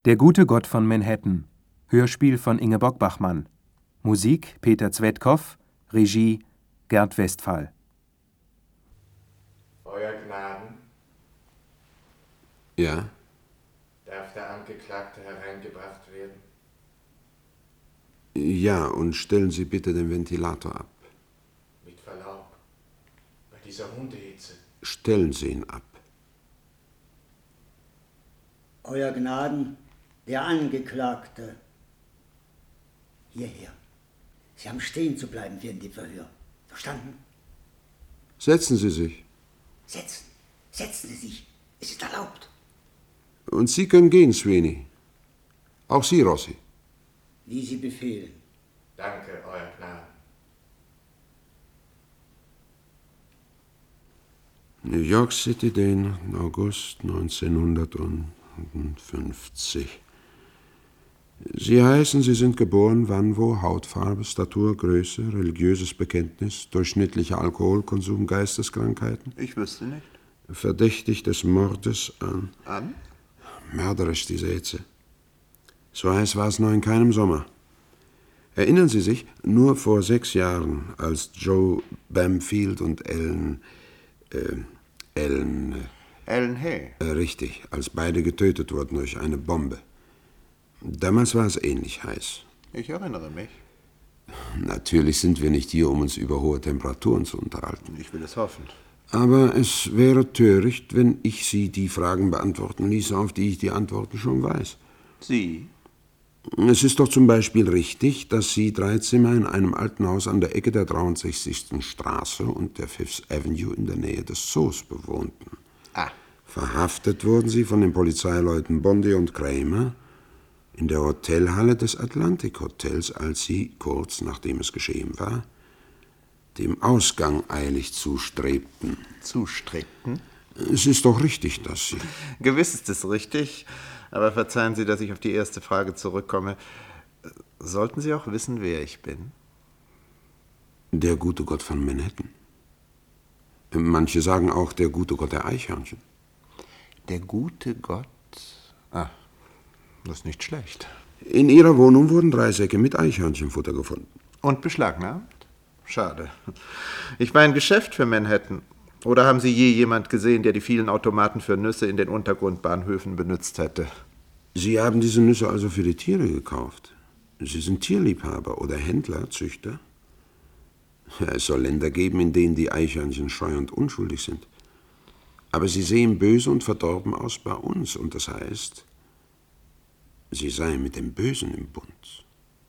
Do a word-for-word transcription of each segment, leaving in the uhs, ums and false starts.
Der gute Gott von Manhattan. Hörspiel von Ingeborg Bachmann. Musik Peter Zwetkow. Regie Gerd Westphal. Euer Gnaden, Ja? darf der Angeklagte hereingebracht werden? Ja, und stellen Sie bitte den Ventilator ab. Mit Verlaub, bei dieser Hundehitze. Stellen Sie ihn ab. Euer Gnaden, der Angeklagte. Hierher. Sie haben stehen zu bleiben während dem Verhör. Verstanden? Setzen Sie sich. Setzen. Setzen Sie sich. Es ist erlaubt. Und Sie können gehen, Sweeney. Auch Sie, Rossi. Wie Sie befehlen. Danke, Euer Gnaden. New York City, den August neunzehnhundertfünfzig. Sie heißen, Sie sind geboren, wann, wo, Hautfarbe, Statur, Größe, religiöses Bekenntnis, durchschnittlicher Alkoholkonsum, Geisteskrankheiten? Ich wüsste nicht. Verdächtig des Mordes an... An? Mörderisch, diese Hitze. So heiß war es noch in keinem Sommer. Erinnern Sie sich, nur vor sechs Jahren, als Joe Bamfield und Ellen... Äh, Ellen... Äh, Ellen Hay. Äh, richtig, als beide getötet wurden durch eine Bombe. Damals war es ähnlich heiß. Ich erinnere mich. Natürlich sind wir nicht hier, um uns über hohe Temperaturen zu unterhalten. Ich will es hoffen. Aber es wäre töricht, wenn ich Sie die Fragen beantworten ließe, auf die ich die Antworten schon weiß. Sie? Es ist doch zum Beispiel richtig, dass Sie drei Zimmer in einem alten Haus an der Ecke der dreiundsechzigsten Straße und der Fifth Avenue in der Nähe des Zoos bewohnten. Ah. Verhaftet wurden Sie von den Polizeileuten Bondi und Kramer in der Hotelhalle des Atlantic Hotels, als Sie, kurz nachdem es geschehen war, dem Ausgang eilig zustrebten. Zustrebten? Es ist doch richtig, dass Sie... Gewiss ist es richtig, aber verzeihen Sie, dass ich auf die erste Frage zurückkomme. Sollten Sie auch wissen, wer ich bin? Der gute Gott von Manhattan. Manche sagen auch der gute Gott der Eichhörnchen. Der gute Gott? Ah, das ist nicht schlecht. In Ihrer Wohnung wurden drei Säcke mit Eichhörnchenfutter gefunden. Und beschlagnahmt? Schade. Ich war ein Geschäft für Manhattan. Oder haben Sie je jemand gesehen, der die vielen Automaten für Nüsse in den Untergrundbahnhöfen benutzt hätte? Sie haben diese Nüsse also für die Tiere gekauft? Sie sind Tierliebhaber oder Händler, Züchter? Ja, es soll Länder geben, in denen die Eichhörnchen scheu und unschuldig sind. Aber sie sehen böse und verdorben aus bei uns. Und das heißt, sie seien mit dem Bösen im Bund.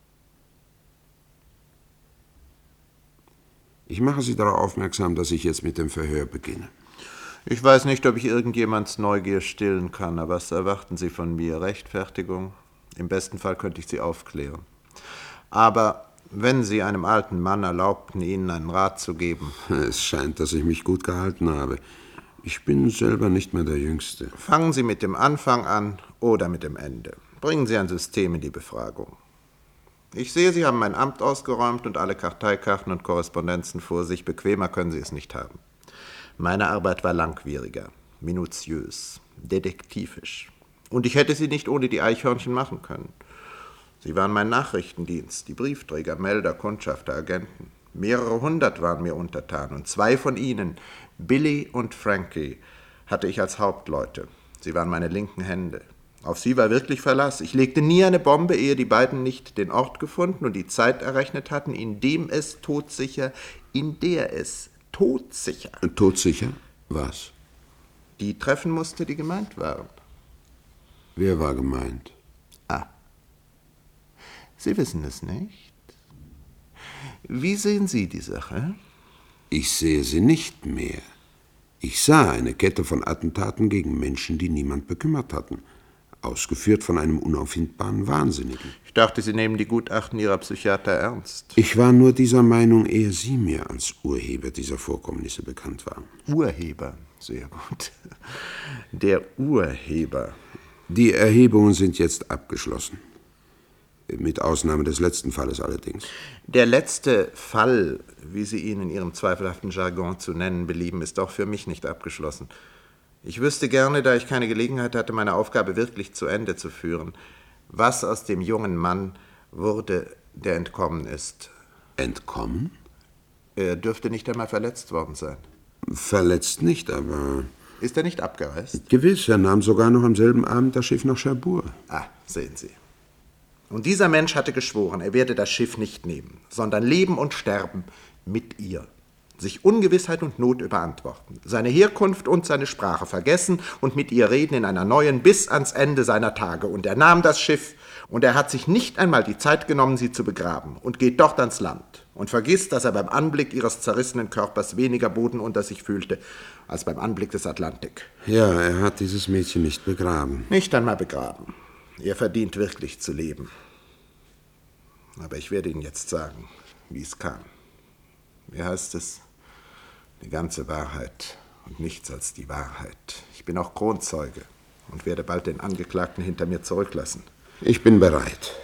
Ich mache Sie darauf aufmerksam, dass ich jetzt mit dem Verhör beginne. Ich weiß nicht, ob ich irgendjemands Neugier stillen kann, aber was erwarten Sie von mir? Rechtfertigung? Im besten Fall könnte ich Sie aufklären. Aber wenn Sie einem alten Mann erlaubten, Ihnen einen Rat zu geben... Es scheint, dass ich mich gut gehalten habe. Ich bin selber nicht mehr der Jüngste. Fangen Sie mit dem Anfang an oder mit dem Ende. Bringen Sie ein System in die Befragung. Ich sehe, Sie haben mein Amt ausgeräumt und alle Karteikarten und Korrespondenzen vor sich. Bequemer können Sie es nicht haben. Meine Arbeit war langwieriger, minutiös, detektivisch. Und ich hätte sie nicht ohne die Eichhörnchen machen können. Sie waren mein Nachrichtendienst, die Briefträger, Melder, Kundschafter, Agenten. Mehrere hundert waren mir untertan und zwei von ihnen, Billy und Frankie, hatte ich als Hauptleute. Sie waren meine linken Hände. Auf sie war wirklich Verlass. Ich legte nie eine Bombe, ehe die beiden nicht den Ort gefunden und die Zeit errechnet hatten, in dem es todsicher, in der es todsicher... Todsicher? Was? Die treffen musste, die gemeint waren. Wer war gemeint? Ah. Sie wissen es nicht. Wie sehen Sie die Sache? Ich sehe sie nicht mehr. Ich sah eine Kette von Attentaten gegen Menschen, die niemand bekümmert hatten. Ausgeführt von einem unauffindbaren Wahnsinnigen. Ich dachte, Sie nehmen die Gutachten Ihrer Psychiater ernst. Ich war nur dieser Meinung, ehe Sie mir als Urheber dieser Vorkommnisse bekannt waren. Urheber, sehr gut. Der Urheber. Die Erhebungen sind jetzt abgeschlossen. Mit Ausnahme des letzten Falles allerdings. Der letzte Fall, wie Sie ihn in Ihrem zweifelhaften Jargon zu nennen belieben, ist auch für mich nicht abgeschlossen. Ich wüsste gerne, da ich keine Gelegenheit hatte, meine Aufgabe wirklich zu Ende zu führen, was aus dem jungen Mann wurde, der entkommen ist. Entkommen? Er dürfte nicht einmal verletzt worden sein. Verletzt nicht, aber... Ist er nicht abgereist? Gewiss, er nahm sogar noch am selben Abend das Schiff nach Cherbourg. Ah, sehen Sie. Und dieser Mensch hatte geschworen, er werde das Schiff nicht nehmen, sondern leben und sterben mit ihr. Sich Ungewissheit und Not überantworten, seine Herkunft und seine Sprache vergessen und mit ihr reden in einer neuen bis ans Ende seiner Tage. Und er nahm das Schiff und er hat sich nicht einmal die Zeit genommen, sie zu begraben und geht dort ans Land und vergisst, dass er beim Anblick ihres zerrissenen Körpers weniger Boden unter sich fühlte, als beim Anblick des Atlantik. Ja, er hat dieses Mädchen nicht begraben. Nicht einmal begraben. Er verdient wirklich zu leben. Aber ich werde Ihnen jetzt sagen, wie es kam. Wie heißt es? Die ganze Wahrheit und nichts als die Wahrheit. Ich bin auch Kronzeuge und werde bald den Angeklagten hinter mir zurücklassen. Ich bin bereit.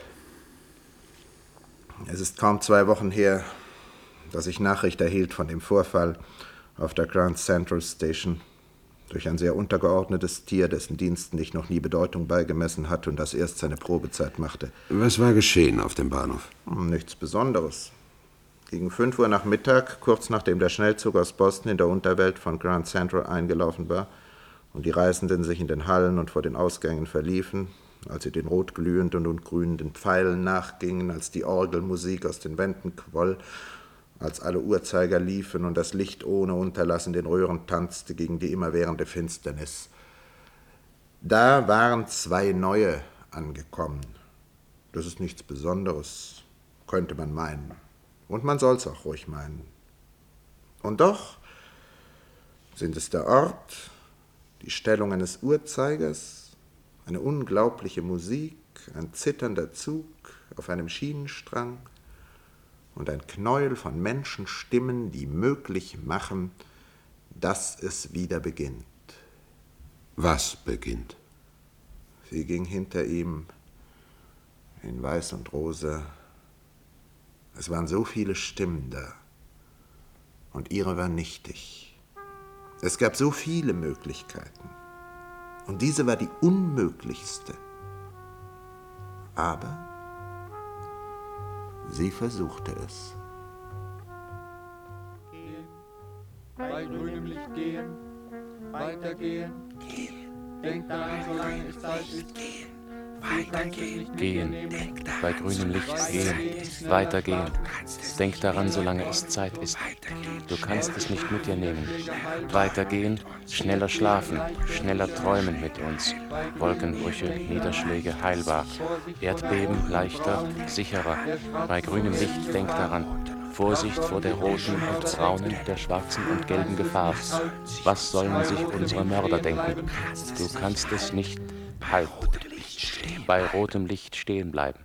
Es ist kaum zwei Wochen her, dass ich Nachricht erhielt von dem Vorfall auf der Grand Central Station durch ein sehr untergeordnetes Tier, dessen Diensten ich noch nie Bedeutung beigemessen hatte und das erst seine Probezeit machte. Was war geschehen auf dem Bahnhof? Nichts Besonderes. Gegen fünf Uhr nach Mittag, kurz nachdem der Schnellzug aus Boston in der Unterwelt von Grand Central eingelaufen war und die Reisenden sich in den Hallen und vor den Ausgängen verliefen, als sie den rotglühenden und grünenden Pfeilen nachgingen, als die Orgelmusik aus den Wänden quoll, als alle Uhrzeiger liefen und das Licht ohne Unterlass in den Röhren tanzte gegen die immerwährende Finsternis. Da waren zwei Neue angekommen. Das ist nichts Besonderes, könnte man meinen. Und man soll's auch ruhig meinen. Und doch sind es der Ort, die Stellung eines Uhrzeigers, eine unglaubliche Musik, ein zitternder Zug auf einem Schienenstrang und ein Knäuel von Menschenstimmen, die möglich machen, dass es wieder beginnt. Was beginnt? Sie ging hinter ihm in Weiß und Rosa. Es waren so viele Stimmen da und ihre war nichtig. Es gab so viele Möglichkeiten und diese war die unmöglichste. Aber sie versuchte es. Gehen, bei grünem Licht gehen, weitergehen, Gehen, denk daran, solange es Zeit ist. gehen, weitergehen. Gehen, bei grünem Licht gehen, weitergehen. Denk daran, solange es Zeit ist. Du kannst es nicht mit dir nehmen. Weitergehen, schneller schlafen, schneller träumen mit uns. Wolkenbrüche, Niederschläge heilbar. Erdbeben leichter, sicherer. Bei grünem Licht denk daran. Vorsicht vor der roten und braunen, der schwarzen und gelben Gefahr. Was sollen sich unsere Mörder denken? Du kannst es nicht. Halt. Bei rotem Licht stehen bleiben.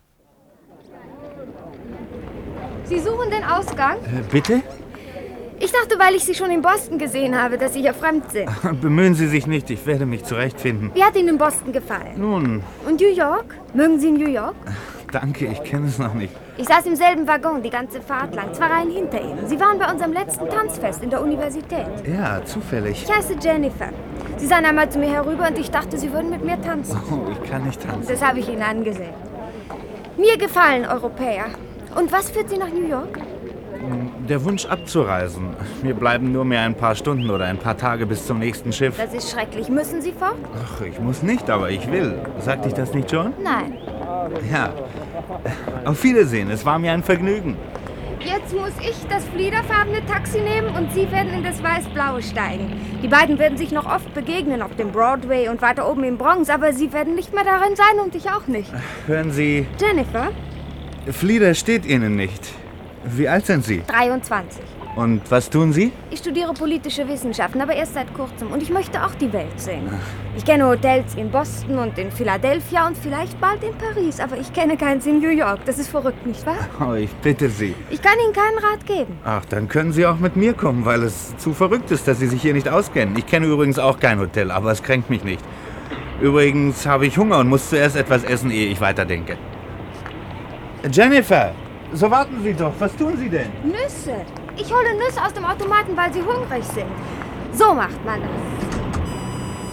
Sie suchen den Ausgang? Äh, bitte? Ich dachte, weil ich Sie schon in Boston gesehen habe, dass Sie hier fremd sind. Bemühen Sie sich nicht, ich werde mich zurechtfinden. Wie hat Ihnen Boston gefallen? Nun, Und New York? Mögen Sie New York? danke, ich kenne es noch nicht. Ich saß im selben Waggon die ganze Fahrt lang, zwei Reihen hinter Ihnen. Sie waren bei unserem letzten Tanzfest in der Universität. Ja, zufällig. Ich heiße Jennifer. Sie sahen einmal zu mir herüber und ich dachte, Sie würden mit mir tanzen. Oh, ich kann nicht tanzen. Das habe ich Ihnen angesehen. Mir gefallen Europäer. Und was führt Sie nach New York? Der Wunsch abzureisen. Mir bleiben nur mehr ein paar Stunden oder ein paar Tage bis zum nächsten Schiff. Das ist schrecklich. Müssen Sie fort? Ach, ich muss nicht, aber ich will. Sagte ich das nicht schon? Nein. Ja. Auf Wiedersehen, es war mir ein Vergnügen. Jetzt muss ich das fliederfarbene Taxi nehmen und Sie werden in das weiß-blaue steigen. Die beiden werden sich noch oft begegnen auf dem Broadway und weiter oben im Bronx, aber Sie werden nicht mehr darin sein und ich auch nicht. Hören Sie, Jennifer? Flieder steht Ihnen nicht. Wie alt sind Sie? dreiundzwanzig. Und was tun Sie? Ich studiere politische Wissenschaften, aber erst seit kurzem. Und ich möchte auch die Welt sehen. Ich kenne Hotels in Boston und in Philadelphia und vielleicht bald in Paris. Aber ich kenne keins in New York. Das ist verrückt, nicht wahr? Oh, ich bitte Sie. Ich kann Ihnen keinen Rat geben. Ach, dann können Sie auch mit mir kommen, weil es zu verrückt ist, dass Sie sich hier nicht auskennen. Ich kenne übrigens auch kein Hotel, aber es kränkt mich nicht. Übrigens habe ich Hunger und muss zuerst etwas essen, ehe ich weiterdenke. Jennifer, so warten Sie doch. Was tun Sie denn? Nüsse. Ich hole Nüsse aus dem Automaten, weil Sie hungrig sind. So macht man das.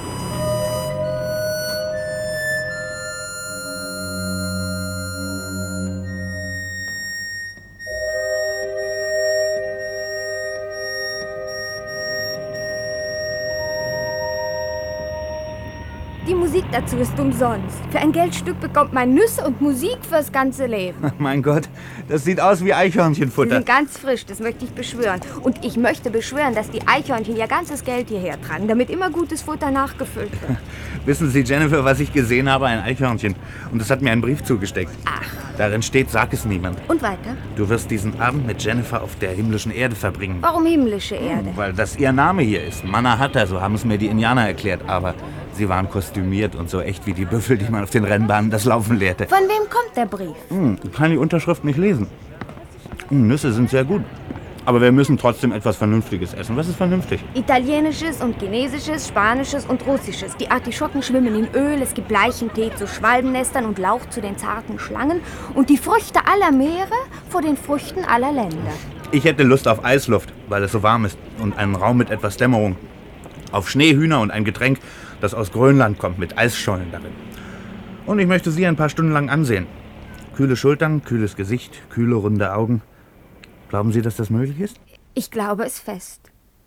dazu ist umsonst. Für ein Geldstück bekommt man Nüsse und Musik fürs ganze Leben. Mein Gott, das sieht aus wie Eichhörnchenfutter. Sie sind ganz frisch, das möchte ich beschwören. Und ich möchte beschwören, dass die Eichhörnchen ihr ganzes Geld hierher tragen, damit immer gutes Futter nachgefüllt wird. Wissen Sie, Jennifer, was ich gesehen habe? Ein Eichhörnchen. Und es hat mir einen Brief zugesteckt. Ach. Darin steht, sag es niemand. Und weiter? Du wirst diesen Abend mit Jennifer auf der himmlischen Erde verbringen. Warum himmlische Erde? Weil das ihr Name hier ist. Mannahatta, so haben es mir die Indianer erklärt. Aber sie waren kostümiert und so echt wie die Büffel, die man auf den Rennbahnen das Laufen lehrte. Von wem kommt der Brief? Hm, ich kann die Unterschrift nicht lesen. Hm, Nüsse sind sehr gut. Aber wir müssen trotzdem etwas Vernünftiges essen. Was ist vernünftig? Italienisches und Chinesisches, Spanisches und Russisches. Die Artischocken schwimmen in Öl, es gibt Leichentee zu Schwalbennestern und Lauch zu den zarten Schlangen. Und die Früchte aller Meere vor den Früchten aller Länder. Ich hätte Lust auf Eisluft, weil es so warm ist. Und einen Raum mit etwas Dämmerung. Auf Schneehühner und ein Getränk, das aus Grönland kommt, mit Eisschollen darin. Und ich möchte Sie ein paar Stunden lang ansehen. Kühle Schultern, kühles Gesicht, kühle, runde Augen. Glauben Sie, dass das möglich ist? Ich glaube es fest.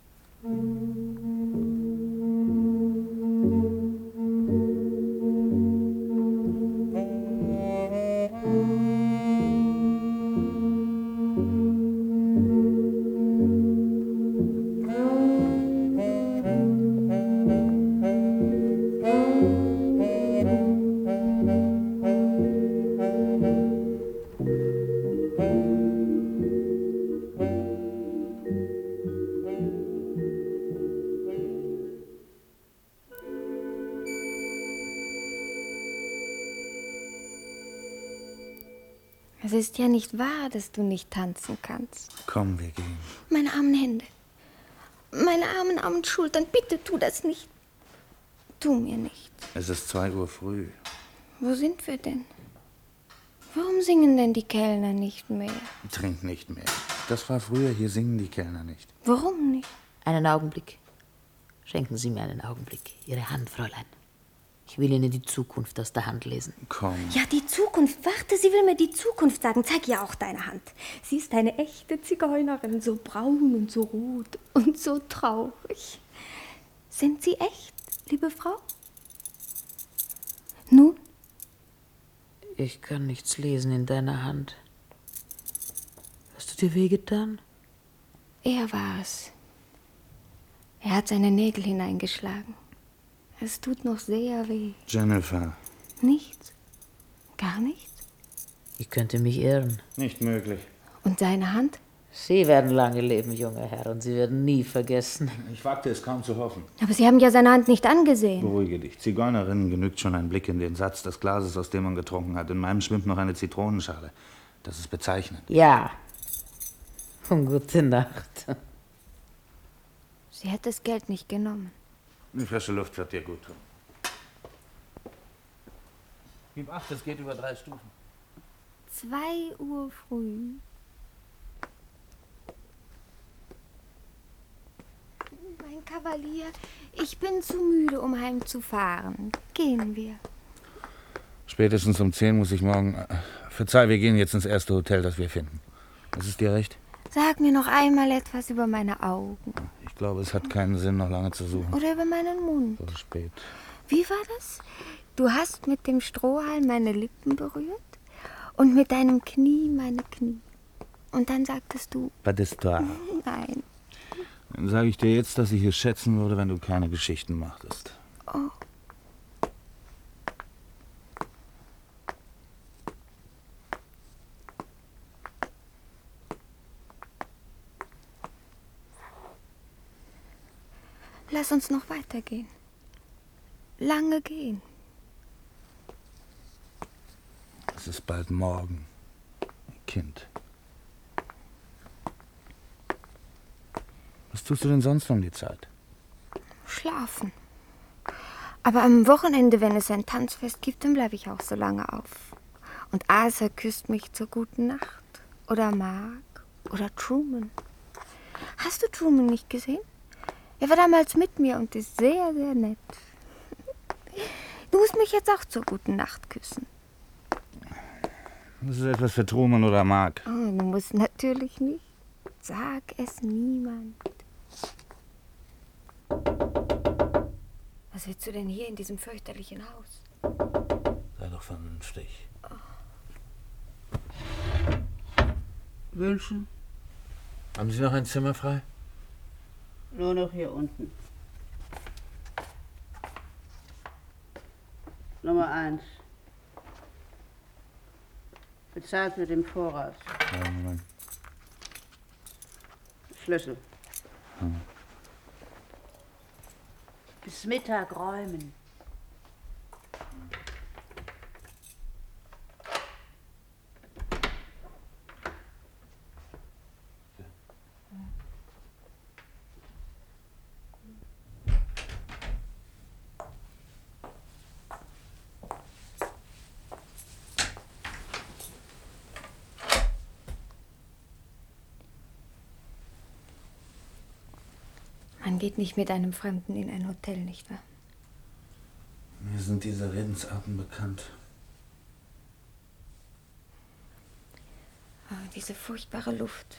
Es ist ja nicht wahr, dass du nicht tanzen kannst. Komm, wir gehen. Meine armen Hände. Meine armen, armen Schultern. Bitte tu das nicht. Tu mir nicht. Es ist zwei Uhr früh. Wo sind wir denn? Warum singen denn die Kellner nicht mehr? Trink nicht mehr. Das war früher, hier singen die Kellner nicht. Warum nicht? Einen Augenblick. Schenken Sie mir einen Augenblick. Ihre Hand, Fräulein. Ich will Ihnen die Zukunft aus der Hand lesen. Komm. Ja, die Zukunft. Warte, sie will mir die Zukunft sagen. Zeig ihr auch deine Hand. Sie ist eine echte Zigeunerin, so braun und so rot und so traurig. Sind Sie echt, liebe Frau? Nun? Ich kann nichts lesen in deiner Hand. Hast du dir wehgetan? Er war es. Er hat seine Nägel hineingeschlagen. Es tut noch sehr weh. Jennifer. Nichts? Gar nichts? Ich könnte mich irren. Nicht möglich. Und seine Hand? Sie werden lange leben, junger Herr, und Sie werden nie vergessen. Ich wagte es kaum zu hoffen. Aber Sie haben ja seine Hand nicht angesehen. Beruhige dich. Zigeunerinnen genügt schon ein Blick in den Satz des Glases, aus dem man getrunken hat. In meinem schwimmt noch eine Zitronenschale. Das ist bezeichnend. Ja. Und gute Nacht. Sie hat das Geld nicht genommen. Die frische Luft wird dir gut tun. Gib acht, es geht über drei Stufen. Zwei Uhr früh. Mein Kavalier, ich bin zu müde, um heimzufahren. Gehen wir. Spätestens um zehn muss ich morgen... Verzeih, wir gehen jetzt ins erste Hotel, das wir finden. Ist es dir recht? Sag mir noch einmal etwas über meine Augen. Ich glaube, es hat keinen Sinn, noch lange zu suchen. Oder über meinen Mund. So spät. Wie war das? Du hast mit dem Strohhalm meine Lippen berührt und mit deinem Knie meine Knie. Und dann sagtest du... Pas d'histoire. Nein. Dann sage ich dir jetzt, dass ich es schätzen würde, wenn du keine Geschichten machtest. Oh. Lass uns noch weitergehen. Lange gehen. Es ist bald morgen, Kind. Was tust du denn sonst um die Zeit? Schlafen. Aber am Wochenende, wenn es ein Tanzfest gibt, dann bleibe ich auch so lange auf. Und Arthur küsst mich zur guten Nacht. Oder Mark. Oder Truman. Hast du Truman nicht gesehen? Er war damals mit mir und ist sehr, sehr nett. Du musst mich jetzt auch zur guten Nacht küssen. Das ist etwas für Truman oder Mark. Oh, du musst natürlich nicht. Sag es niemand. Was Was willst du denn hier in diesem fürchterlichen Haus? Sei doch vernünftig. Wünschen? Haben Sie noch ein Zimmer frei? Nur noch hier unten. Nummer eins. Bezahlt wird im Voraus. Ja, Moment. Schlüssel. Hm. Bis Mittag räumen. Man geht nicht mit einem Fremden in ein Hotel, nicht wahr? Mir sind diese Redensarten bekannt. Oh, diese furchtbare Luft.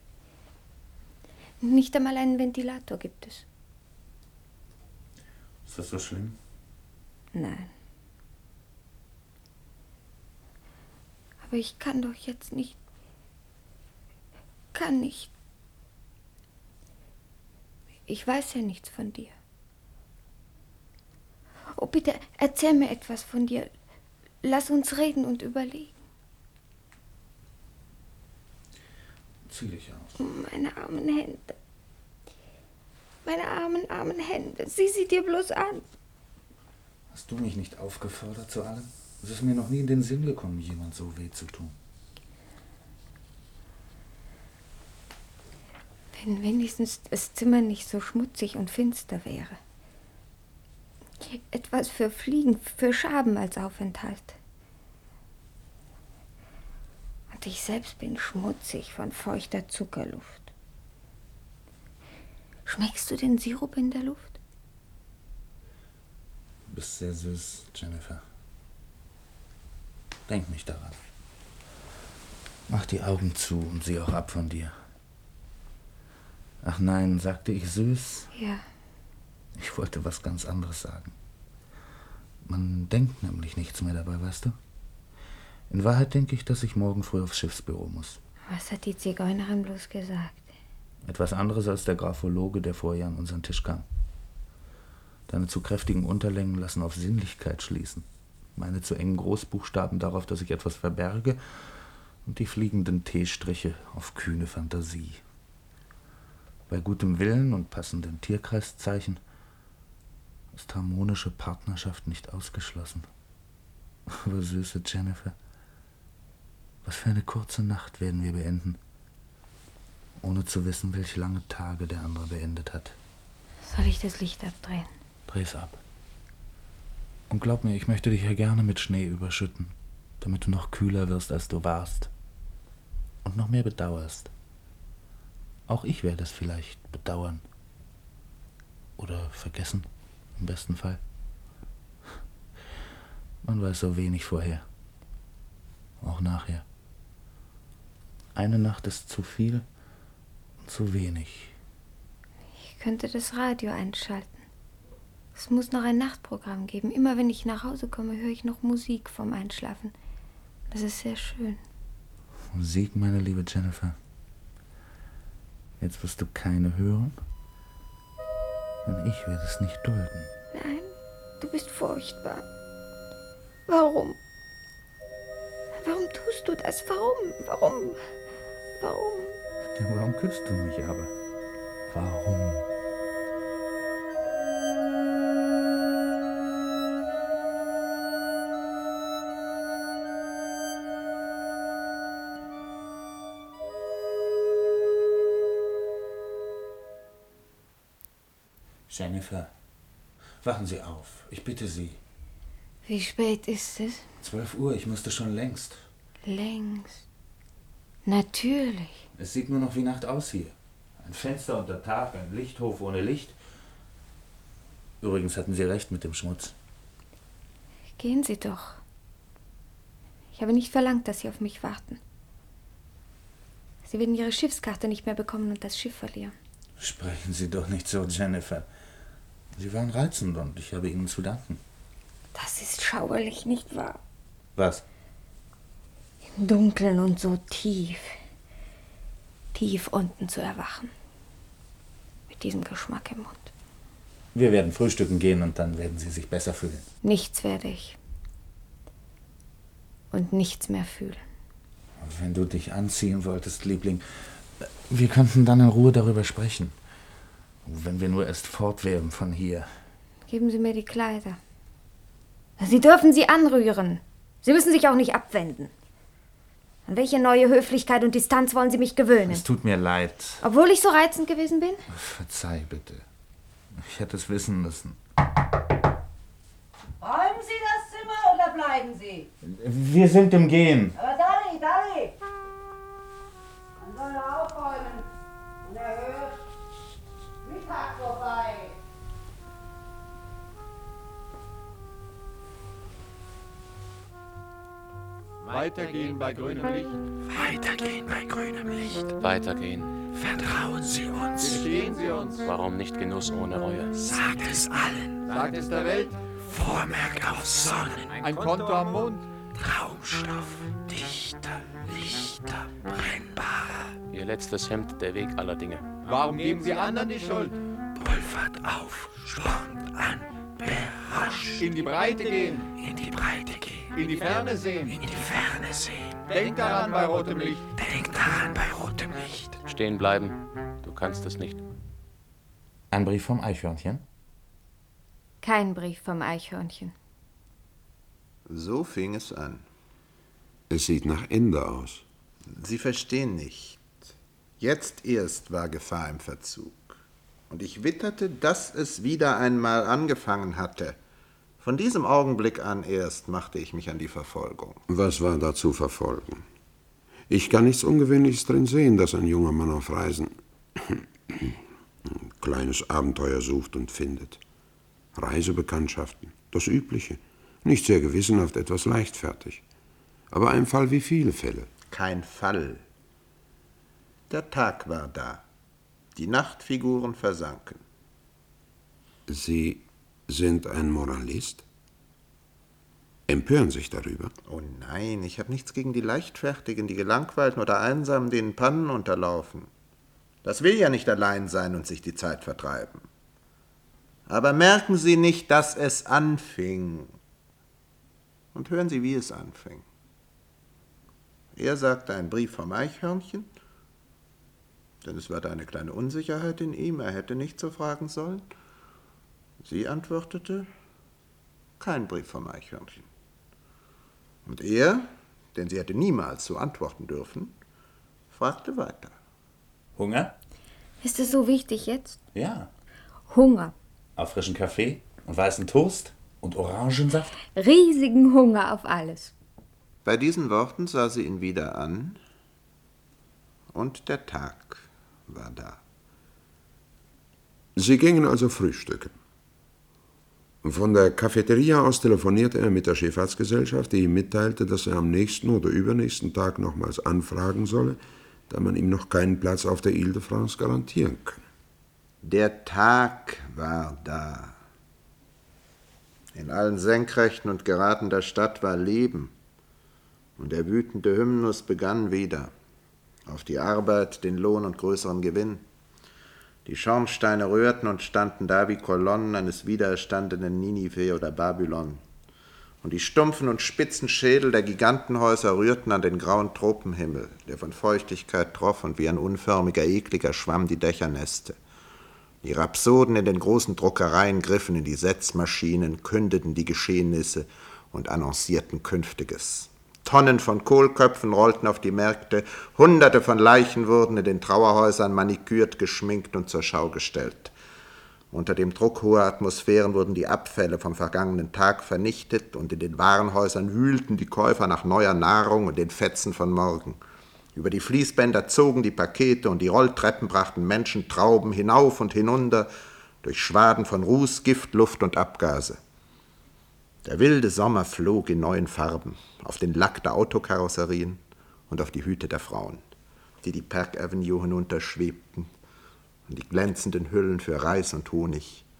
Nicht einmal einen Ventilator gibt es. Ist das so schlimm? Nein. Aber ich kann doch jetzt nicht. Kann nicht. Ich weiß ja nichts von dir. Oh, bitte, erzähl mir etwas von dir. Lass uns reden und überlegen. Zieh dich aus. Meine armen Hände. Meine armen, armen Hände. Sieh sie dir bloß an. Hast du mich nicht aufgefordert zu allem? Es ist mir noch nie in den Sinn gekommen, jemand so weh zu tun. Wenn wenigstens das Zimmer nicht so schmutzig und finster wäre. Etwas für Fliegen, für Schaben als Aufenthalt. Und ich selbst bin schmutzig von feuchter Zuckerluft. Schmeckst du den Sirup in der Luft? Du bist sehr süß, Jennifer. Denk nicht daran. Mach die Augen zu und sieh auch ab von dir. Ach nein, sagte ich süß? Ja. Ich wollte was ganz anderes sagen. Man denkt nämlich nichts mehr dabei, weißt du? In Wahrheit denke ich, dass ich morgen früh aufs Schiffsbüro muss. Was hat die Zigeunerin bloß gesagt? Etwas anderes als der Graphologe, der vorher an unseren Tisch kam. Deine zu kräftigen Unterlängen lassen auf Sinnlichkeit schließen. Meine zu engen Großbuchstaben darauf, dass ich etwas verberge. Und die fliegenden T-Striche auf kühne Fantasie. Bei gutem Willen und passenden Tierkreiszeichen ist harmonische Partnerschaft nicht ausgeschlossen. Aber süße Jennifer, was für eine kurze Nacht werden wir beenden, ohne zu wissen, welche lange Tage der andere beendet hat. Soll ich das Licht abdrehen? Dreh's ab. Und glaub mir, ich möchte dich ja gerne mit Schnee überschütten, damit du noch kühler wirst, als du warst. Und noch mehr bedauerst. Auch ich werde es vielleicht bedauern. Oder vergessen, im besten Fall. Man weiß so wenig vorher. Auch nachher. Eine Nacht ist zu viel und zu wenig. Ich könnte das Radio einschalten. Es muss noch ein Nachtprogramm geben. Immer wenn ich nach Hause komme, höre ich noch Musik vorm Einschlafen. Das ist sehr schön. Musik, meine liebe Jennifer. Jetzt wirst du keine hören, denn ich werde es nicht dulden. Nein, du bist furchtbar. Warum? Warum tust du das? Warum? Warum? Warum? Ja, warum küsst du mich aber? Warum? Jennifer, wachen Sie auf. Ich bitte Sie. Wie spät ist es? Zwölf Uhr, ich müsste schon längst. Längst. Natürlich. Es sieht nur noch wie Nacht aus hier. Ein Fenster unter Tag, ein Lichthof ohne Licht. Übrigens hatten Sie recht mit dem Schmutz. Gehen Sie doch. Ich habe nicht verlangt, dass Sie auf mich warten. Sie werden Ihre Schiffskarte nicht mehr bekommen und das Schiff verlieren. Sprechen Sie doch nicht so, Jennifer. Sie waren reizend und ich habe Ihnen zu danken. Das ist schauerlich, nicht wahr? Was? Im Dunkeln und so tief, tief unten zu erwachen. Mit diesem Geschmack im Mund. Wir werden frühstücken gehen und dann werden Sie sich besser fühlen. Nichts werde ich. Und nichts mehr fühlen. Wenn du dich anziehen wolltest, Liebling, wir könnten dann in Ruhe darüber sprechen. Wenn wir nur erst fort wären von hier. Geben Sie mir die Kleider. Sie dürfen sie anrühren. Sie müssen sich auch nicht abwenden. An welche neue Höflichkeit und Distanz wollen Sie mich gewöhnen? Es tut mir leid. Obwohl ich so reizend gewesen bin? Verzeih bitte. Ich hätte es wissen müssen. Räumen Sie das Zimmer oder bleiben Sie? Wir sind im Gehen. Aber Dolly, Dolly! Man soll ja aufräumen. Unerhört. Mittag vorbei. Weitergehen bei grünem Licht. Weitergehen bei grünem Licht. Weitergehen. Vertrauen Sie uns. Gestehen Sie uns. Warum nicht Genuss ohne Reue? Sagt es allen. Sagt es der Welt. Vormerk auf Sonnen. Ein Konto am Mond. Traumstoff, Dichter, Lichter, brennbarer. Ihr letztes Hemd, der Weg aller Dinge. Warum geben Sie anderen die Schuld? Pulvert auf, spornt an, berascht. In die Breite gehen. In die Breite gehen. In die Ferne sehen. In die Ferne sehen. Denkt daran bei rotem Licht. Denkt daran bei rotem Licht. Stehen bleiben. Du kannst es nicht. Ein Brief vom Eichhörnchen? Kein Brief vom Eichhörnchen. So fing es an. Es sieht nach Ende aus. Sie verstehen nicht. Jetzt erst war Gefahr im Verzug. Und ich witterte, dass es wieder einmal angefangen hatte. Von diesem Augenblick an erst machte ich mich an die Verfolgung. Was war da zu verfolgen? Ich kann nichts Ungewöhnliches drin sehen, dass ein junger Mann auf Reisen ein kleines Abenteuer sucht und findet. Reisebekanntschaften, das Übliche. Nicht sehr gewissenhaft, etwas leichtfertig. Aber ein Fall wie viele Fälle. Kein Fall. Der Tag war da. Die Nachtfiguren versanken. Sie sind ein Moralist? Empören sich darüber? Oh nein, ich habe nichts gegen die Leichtfertigen, die Gelangweilten oder Einsamen, denen Pannen unterlaufen. Das will ja nicht allein sein und sich die Zeit vertreiben. Aber merken Sie nicht, dass es anfing. Und hören Sie, wie es anfing. Er sagte ein Brief vom Eichhörnchen, denn es war da eine kleine Unsicherheit in ihm, er hätte nicht so fragen sollen. Sie antwortete, kein Brief vom Eichhörnchen. Und er, denn sie hätte niemals so antworten dürfen, fragte weiter. Hunger? Ist es so wichtig jetzt? Ja. Hunger. Auf frischen Kaffee und weißen Toast und Orangensaft? Riesigen Hunger auf alles. Bei diesen Worten sah sie ihn wieder an und der Tag war da. Sie gingen also frühstücken. Von der Cafeteria aus telefonierte er mit der Schifffahrtsgesellschaft, die ihm mitteilte, dass er am nächsten oder übernächsten Tag nochmals anfragen solle, da man ihm noch keinen Platz auf der Ile de France garantieren könne. Der Tag war da. In allen Senkrechten und Geraden der Stadt war Leben, und der wütende Hymnus begann wieder. Auf die Arbeit, den Lohn und größeren Gewinn. Die Schornsteine rührten und standen da wie Kolonnen eines wiedererstandenen Ninive oder Babylon. Und die stumpfen und spitzen Schädel der Gigantenhäuser rührten an den grauen Tropenhimmel, der von Feuchtigkeit troff und wie ein unförmiger, ekliger Schwamm die Dächer nässte. Die Rhapsoden in den großen Druckereien griffen in die Setzmaschinen, kündeten die Geschehnisse und annoncierten Künftiges. Tonnen von Kohlköpfen rollten auf die Märkte, Hunderte von Leichen wurden in den Trauerhäusern manikürt, geschminkt und zur Schau gestellt. Unter dem Druck hoher Atmosphären wurden die Abfälle vom vergangenen Tag vernichtet und in den Warenhäusern wühlten die Käufer nach neuer Nahrung und den Fetzen von morgen. Über die Fließbänder zogen die Pakete und die Rolltreppen brachten Menschen Trauben hinauf und hinunter durch Schwaden von Ruß, Gift, Luft und Abgase. Der wilde Sommer flog in neuen Farben auf den Lack der Autokarosserien und auf die Hüte der Frauen, die die Park Avenue hinunterschwebten und die glänzenden Hüllen für Reis und Honig,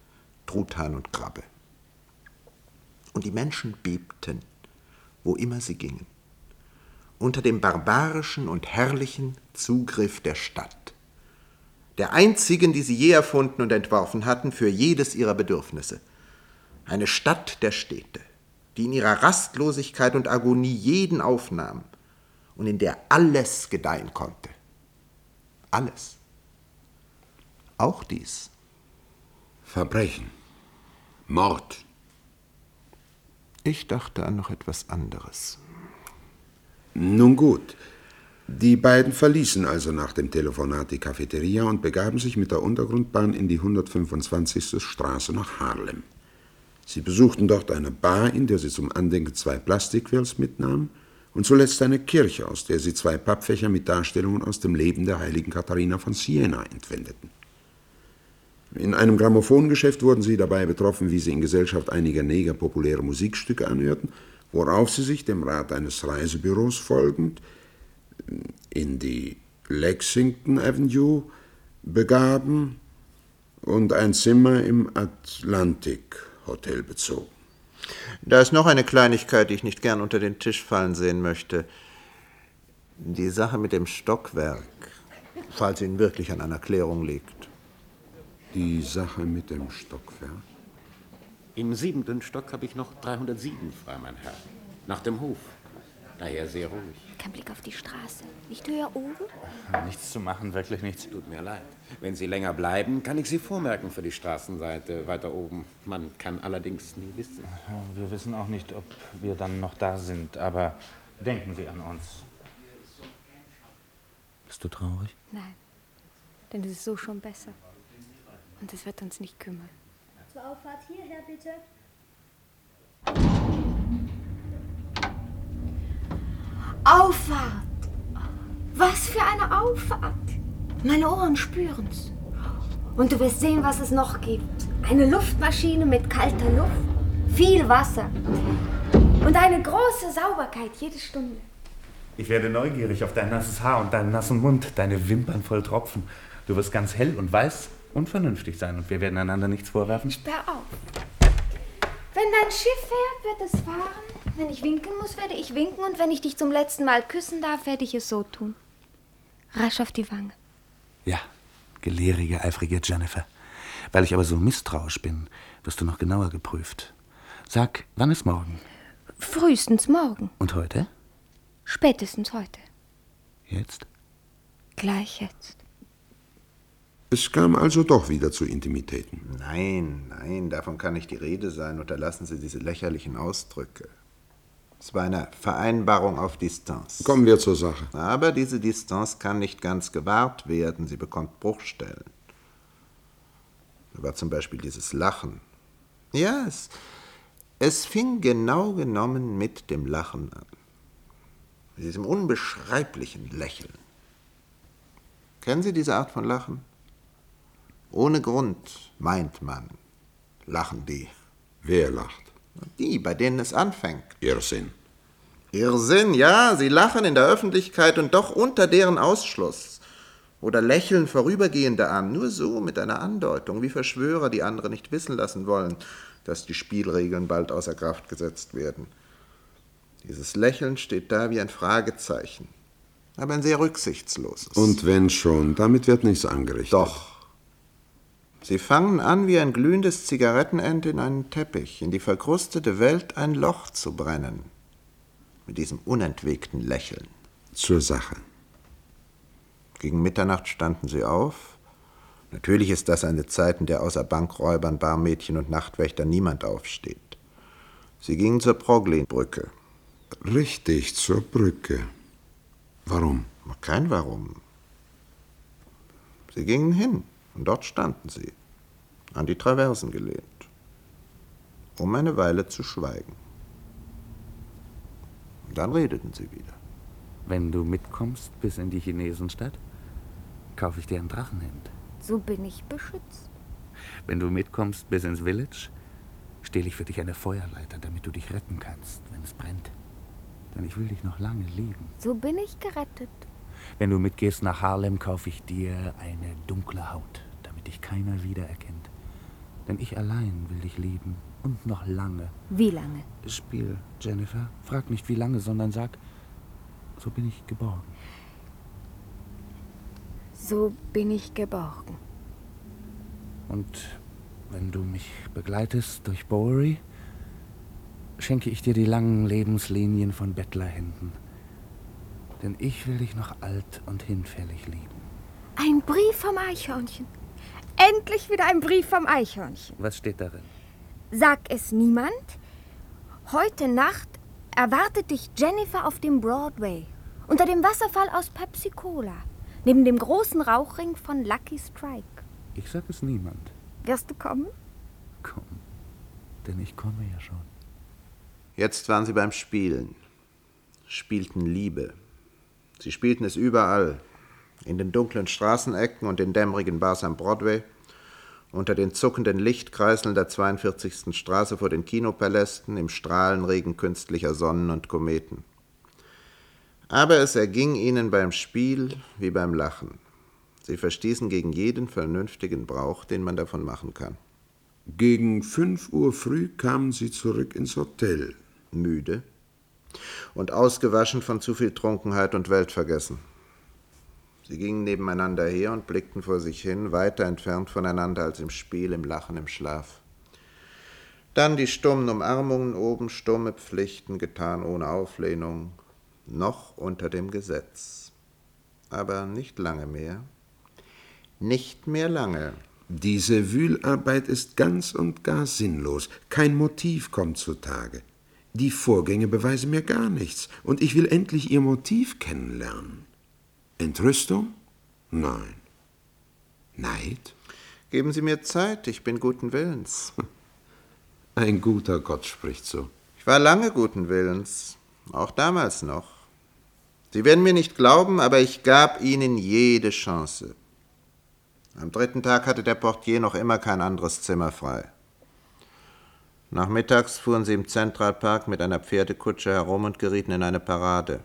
Truthahn und Krabbe. Und die Menschen bebten, wo immer sie gingen, unter dem barbarischen und herrlichen Zugriff der Stadt, der einzigen, die sie je erfunden und entworfen hatten für jedes ihrer Bedürfnisse. Eine Stadt der Städte, die in ihrer Rastlosigkeit und Agonie jeden aufnahm und in der alles gedeihen konnte. Alles. Auch dies. Verbrechen. Mord. Ich dachte an noch etwas anderes. Nun gut. Die beiden verließen also nach dem Telefonat die Cafeteria und begaben sich mit der Untergrundbahn in die hundertfünfundzwanzigste Straße nach Harlem. Sie besuchten dort eine Bar, in der sie zum Andenken zwei Plastikquills mitnahmen und zuletzt eine Kirche, aus der sie zwei Pappfächer mit Darstellungen aus dem Leben der heiligen Katharina von Siena entwendeten. In einem Grammophongeschäft wurden sie dabei betroffen, wie sie in Gesellschaft einiger Neger populäre Musikstücke anhörten, worauf sie sich dem Rat eines Reisebüros folgend in die Lexington Avenue begaben und ein Zimmer im Atlantic Hotel bezogen. Da ist noch eine Kleinigkeit, die ich nicht gern unter den Tisch fallen sehen möchte. Die Sache mit dem Stockwerk, falls Ihnen wirklich an einer Klärung liegt. Die Sache mit dem Stockwerk? Im siebenten Stock habe ich noch dreihundertsieben frei, mein Herr. Nach dem Hof. Daher sehr ruhig. Kein Blick auf die Straße. Nicht höher oben? Nichts zu machen, wirklich nichts. Tut mir leid. Wenn Sie länger bleiben, kann ich Sie vormerken für die Straßenseite weiter oben. Man kann allerdings nie wissen. Wir wissen auch nicht, ob wir dann noch da sind, aber denken Sie an uns. Bist du traurig? Nein, denn es ist so schon besser. Und es wird uns nicht kümmern. Zur Auffahrt hierher, bitte. Auffahrt! Was für eine Auffahrt! Meine Ohren spüren's. Und du wirst sehen, was es noch gibt. Eine Luftmaschine mit kalter Luft, viel Wasser und eine große Sauberkeit jede Stunde. Ich werde neugierig auf dein nasses Haar und deinen nassen Mund, deine Wimpern voll Tropfen. Du wirst ganz hell und weiß und vernünftig sein und wir werden einander nichts vorwerfen. Sperr auf. Wenn dein Schiff fährt, wird es fahren. Wenn ich winken muss, werde ich winken. Und wenn ich dich zum letzten Mal küssen darf, werde ich es so tun. Rasch auf die Wange. Ja, gelehrige, eifrige Jennifer. Weil ich aber so misstrauisch bin, wirst du noch genauer geprüft. Sag, wann ist morgen? Frühestens morgen. Und heute? Spätestens heute. Jetzt? Gleich jetzt. Es kam also doch wieder zu Intimitäten. Nein, nein, davon kann nicht die Rede sein. Unterlassen Sie diese lächerlichen Ausdrücke. Es war eine Vereinbarung auf Distanz. Kommen wir zur Sache. Aber diese Distanz kann nicht ganz gewahrt werden. Sie bekommt Bruchstellen. Da war zum Beispiel dieses Lachen. Ja, es, es fing genau genommen mit dem Lachen an. Mit diesem unbeschreiblichen Lächeln. Kennen Sie diese Art von Lachen? Ohne Grund, meint man, lachen die. Wer lacht? Die, bei denen es anfängt. Irrsinn. Irrsinn, ja, sie lachen in der Öffentlichkeit und doch unter deren Ausschluss. Oder lächeln Vorübergehende an, nur so mit einer Andeutung, wie Verschwörer, die andere nicht wissen lassen wollen, dass die Spielregeln bald außer Kraft gesetzt werden. Dieses Lächeln steht da wie ein Fragezeichen, aber ein sehr rücksichtsloses. Und wenn schon, damit wird nichts angerichtet. Doch. Sie fangen an, wie ein glühendes Zigarettenende in einen Teppich, in die verkrustete Welt ein Loch zu brennen. Mit diesem unentwegten Lächeln. Zur Sache. Gegen Mitternacht standen sie auf. Natürlich ist das eine Zeit, in der außer Bankräubern, Barmädchen und Nachtwächtern niemand aufsteht. Sie gingen zur Proglin-Brücke. Richtig, zur Brücke. Warum? Kein Warum. Sie gingen hin. Und dort standen sie, an die Traversen gelehnt, um eine Weile zu schweigen. Und dann redeten sie wieder. Wenn du mitkommst bis in die Chinesenstadt, kaufe ich dir ein Drachenhemd. So bin ich beschützt. Wenn du mitkommst bis ins Village, stehle ich für dich eine Feuerleiter, damit du dich retten kannst, wenn es brennt. Denn ich will dich noch lange leben. So bin ich gerettet. Wenn du mitgehst nach Harlem, kaufe ich dir eine dunkle Haut, damit dich keiner wiedererkennt. Denn ich allein will dich lieben. Und noch lange. Wie lange? Spiel, Jennifer. Frag nicht wie lange, sondern sag, so bin ich geborgen. So bin ich geborgen. Und wenn du mich begleitest durch Bowery, schenke ich dir die langen Lebenslinien von Bettlerhänden. Denn ich will dich noch alt und hinfällig lieben. Ein Brief vom Eichhörnchen. Endlich wieder ein Brief vom Eichhörnchen. Was steht darin? Sag es niemand. Heute Nacht erwartet dich Jennifer auf dem Broadway. Unter dem Wasserfall aus Pepsi-Cola. Neben dem großen Rauchring von Lucky Strike. Ich sag es niemand. Wirst du kommen? Komm, denn ich komme ja schon. Jetzt waren sie beim Spielen. Spielten Liebe. Sie spielten es überall. In den dunklen Straßenecken und den dämmerigen Bars am Broadway, unter den zuckenden Lichtkreiseln der zweiundvierzigsten Straße vor den Kinopalästen, im Strahlenregen künstlicher Sonnen und Kometen. Aber es erging ihnen beim Spiel wie beim Lachen. Sie verstießen gegen jeden vernünftigen Brauch, den man davon machen kann. Gegen fünf Uhr früh kamen sie zurück ins Hotel. Müde und ausgewaschen von zu viel Trunkenheit und Weltvergessen. Sie gingen nebeneinander her und blickten vor sich hin, weiter entfernt voneinander als im Spiel, im Lachen, im Schlaf. Dann die stummen Umarmungen oben, stumme Pflichten, getan ohne Auflehnung, noch unter dem Gesetz. Aber nicht lange mehr. Nicht mehr lange. Diese Wühlarbeit ist ganz und gar sinnlos. Kein Motiv kommt zutage. Die Vorgänge beweisen mir gar nichts. Und ich will endlich ihr Motiv kennenlernen. Entrüstung? Nein. Neid? Geben Sie mir Zeit, ich bin guten Willens. Ein guter Gott spricht so. Ich war lange guten Willens, auch damals noch. Sie werden mir nicht glauben, aber ich gab Ihnen jede Chance. Am dritten Tag hatte der Portier noch immer kein anderes Zimmer frei. Nachmittags fuhren sie im Central Park mit einer Pferdekutsche herum und gerieten in eine Parade.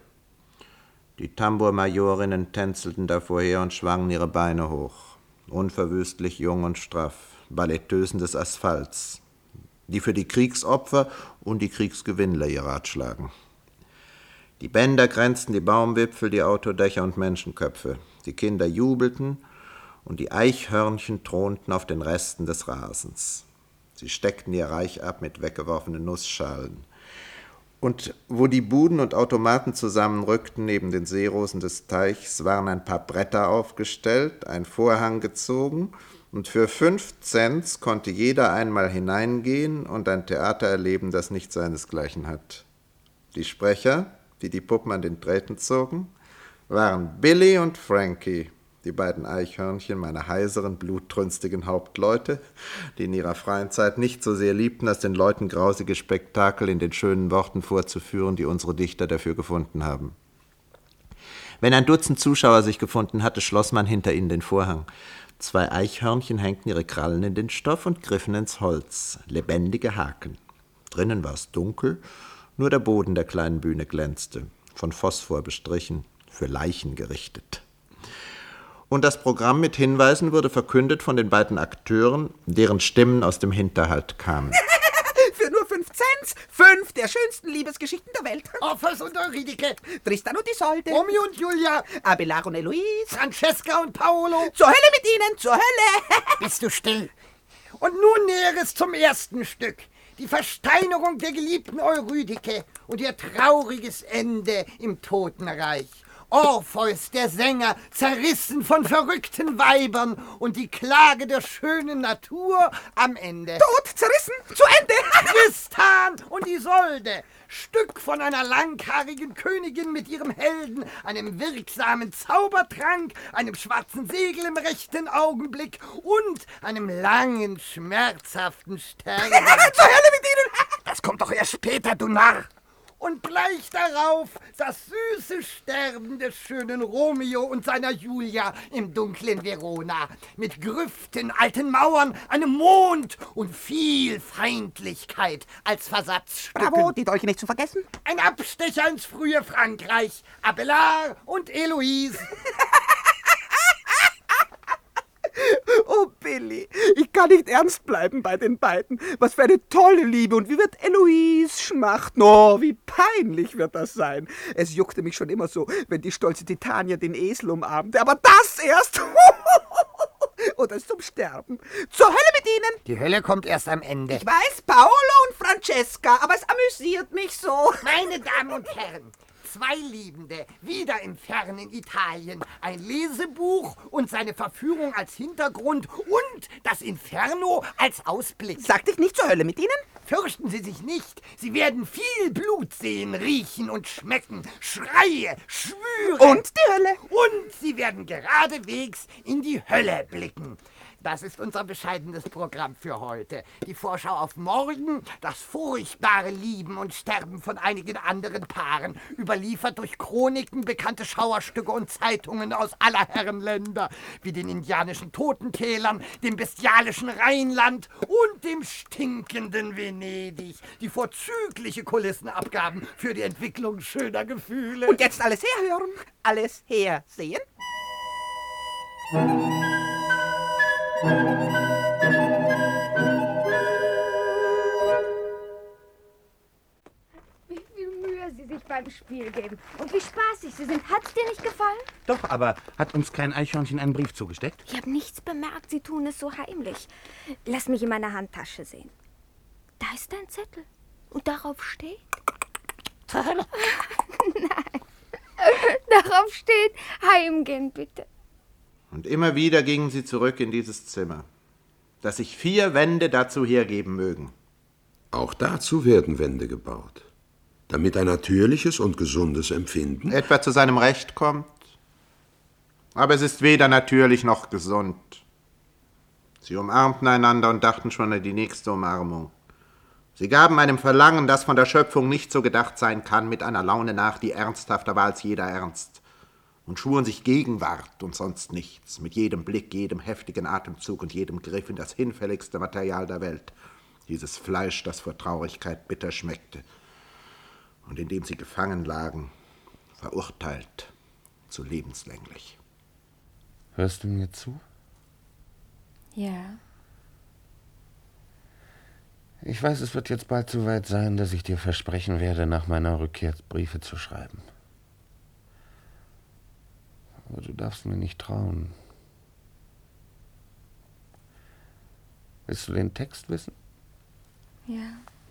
Die Tambourmajorinnen tänzelten davor her und schwangen ihre Beine hoch. Unverwüstlich jung und straff, Balletteusen des Asphalts, die für die Kriegsopfer und die Kriegsgewinnler ihr Rat schlagen. Die Bänder grenzten die Baumwipfel, die Autodächer und Menschenköpfe. Die Kinder jubelten und die Eichhörnchen thronten auf den Resten des Rasens. Sie steckten ihr Reich ab mit weggeworfenen Nussschalen. Und wo die Buden und Automaten zusammenrückten neben den Seerosen des Teichs, waren ein paar Bretter aufgestellt, ein Vorhang gezogen, und für fünf Cents konnte jeder einmal hineingehen und ein Theater erleben, das nicht seinesgleichen hat. Die Sprecher, die die Puppen an den Drähten zogen, waren Billy und Frankie, die beiden Eichhörnchen, meine heiseren, blutrünstigen Hauptleute, die in ihrer freien Zeit nicht so sehr liebten, als den Leuten grausige Spektakel in den schönen Worten vorzuführen, die unsere Dichter dafür gefunden haben. Wenn ein Dutzend Zuschauer sich gefunden hatte, schloss man hinter ihnen den Vorhang. Zwei Eichhörnchen hängten ihre Krallen in den Stoff und griffen ins Holz, lebendige Haken. Drinnen war es dunkel, nur der Boden der kleinen Bühne glänzte, von Phosphor bestrichen, für Leichen gerichtet. Und das Programm mit Hinweisen wurde verkündet von den beiden Akteuren, deren Stimmen aus dem Hinterhalt kamen. Für nur fünf Cent, fünf der schönsten Liebesgeschichten der Welt. Orpheus und Eurydike, Tristan und Isolde, Romeo und Julia, Abelard und Eloise, Francesca und Paolo. Zur Hölle mit ihnen, zur Hölle! Bist du still? Und nun Näheres zum ersten Stück. Die Versteinerung der geliebten Eurydike und ihr trauriges Ende im Totenreich. Orpheus, der Sänger, zerrissen von verrückten Weibern und die Klage der schönen Natur am Ende. Tot, zerrissen, zu Ende! Tristan und Isolde, Stück von einer langhaarigen Königin mit ihrem Helden, einem wirksamen Zaubertrank, einem schwarzen Segel im rechten Augenblick und einem langen, schmerzhaften Sterben. Zur Hölle mit ihnen! Das kommt doch erst später, du Narr! Und gleich darauf das süße Sterben des schönen Romeo und seiner Julia im dunklen Verona, mit Grüften, alten Mauern, einem Mond und viel Feindlichkeit als Versatzstücken. Bravo, die Dolche nicht zu vergessen. Ein Abstecher ins frühe Frankreich, Abelard und Eloise. Oh, Billy, ich kann nicht ernst bleiben bei den beiden. Was für eine tolle Liebe. Und wie wird Eloise schmachten? Oh, wie peinlich wird das sein. Es juckte mich schon immer so, wenn die stolze Titania den Esel umarmte. Aber das erst... Oder zum Sterben. Zur Hölle mit Ihnen! Die Hölle kommt erst am Ende. Ich weiß, Paolo und Francesca, aber es amüsiert mich so. Meine Damen und Herren, zwei Liebende, wieder im fernen Italien, ein Lesebuch und seine Verführung als Hintergrund und das Inferno als Ausblick. Sagte ich nicht zur Hölle mit Ihnen? Fürchten Sie sich nicht, Sie werden viel Blut sehen, riechen und schmecken, Schreie, Schwüre. Und die Hölle. Und Sie werden geradewegs in die Hölle blicken. Das ist unser bescheidenes Programm für heute. Die Vorschau auf morgen, das furchtbare Lieben und Sterben von einigen anderen Paaren, überliefert durch Chroniken, bekannte Schauerstücke und Zeitungen aus aller Herren Länder, wie den indianischen Totentälern, dem bestialischen Rheinland und dem stinkenden Venedig, die vorzügliche Kulissen abgaben für die Entwicklung schöner Gefühle. Und jetzt alles herhören, alles hersehen. Wie viel Mühe Sie sich beim Spiel geben und wie spaßig Sie sind. Hat's dir nicht gefallen? Doch, aber hat uns kein Eichhörnchen einen Brief zugesteckt? Ich habe nichts bemerkt. Sie tun es so heimlich. Lass mich in meine Handtasche sehen. Da ist ein Zettel. Und darauf steht... Nein. Darauf steht, heimgehen bitte. Und immer wieder gingen sie zurück in dieses Zimmer, das sich vier Wände dazu hergeben mögen. Auch dazu werden Wände gebaut, damit ein natürliches und gesundes Empfinden etwa zu seinem Recht kommt. Aber es ist weder natürlich noch gesund. Sie umarmten einander und dachten schon an die nächste Umarmung. Sie gaben einem Verlangen, das von der Schöpfung nicht so gedacht sein kann, mit einer Laune nach, die ernsthafter war als jeder Ernst, und schwuren sich Gegenwart und sonst nichts, mit jedem Blick, jedem heftigen Atemzug und jedem Griff in das hinfälligste Material der Welt, dieses Fleisch, das vor Traurigkeit bitter schmeckte, und in dem sie gefangen lagen, verurteilt zu lebenslänglich. Hörst du mir zu? Ja. Ich weiß, es wird jetzt bald so weit sein, dass ich dir versprechen werde, nach meiner Rückkehr Briefe zu schreiben. Aber du darfst mir nicht trauen. Willst du den Text wissen? Ja.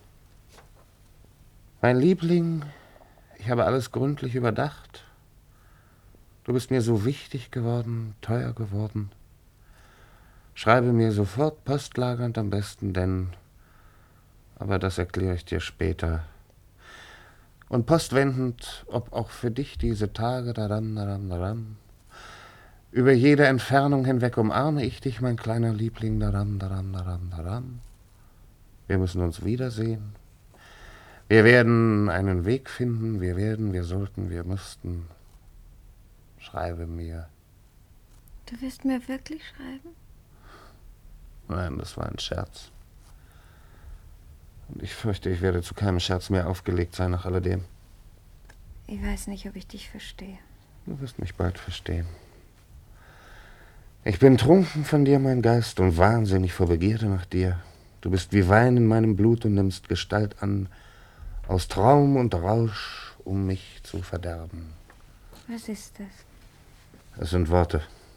Mein Liebling, ich habe alles gründlich überdacht. Du bist mir so wichtig geworden, teuer geworden. Schreibe mir sofort postlagernd am besten, denn... Aber das erkläre ich dir später. Und postwendend, ob auch für dich diese Tage, daran, daran, daran. Über jede Entfernung hinweg umarme ich dich, mein kleiner Liebling, daran, daran, daran, daran. Wir müssen uns wiedersehen. Wir werden einen Weg finden, wir werden, wir sollten, wir müssten. Schreibe mir. Du wirst mir wirklich schreiben? Nein, das war ein Scherz. Und ich fürchte, ich werde zu keinem Scherz mehr aufgelegt sein nach alledem. Ich weiß nicht, ob ich dich verstehe. Du wirst mich bald verstehen. Ich bin trunken von dir, mein Geist, und wahnsinnig vor Begierde nach dir. Du bist wie Wein in meinem Blut und nimmst Gestalt an, aus Traum und Rausch, um mich zu verderben. Was ist das? Es sind Worte.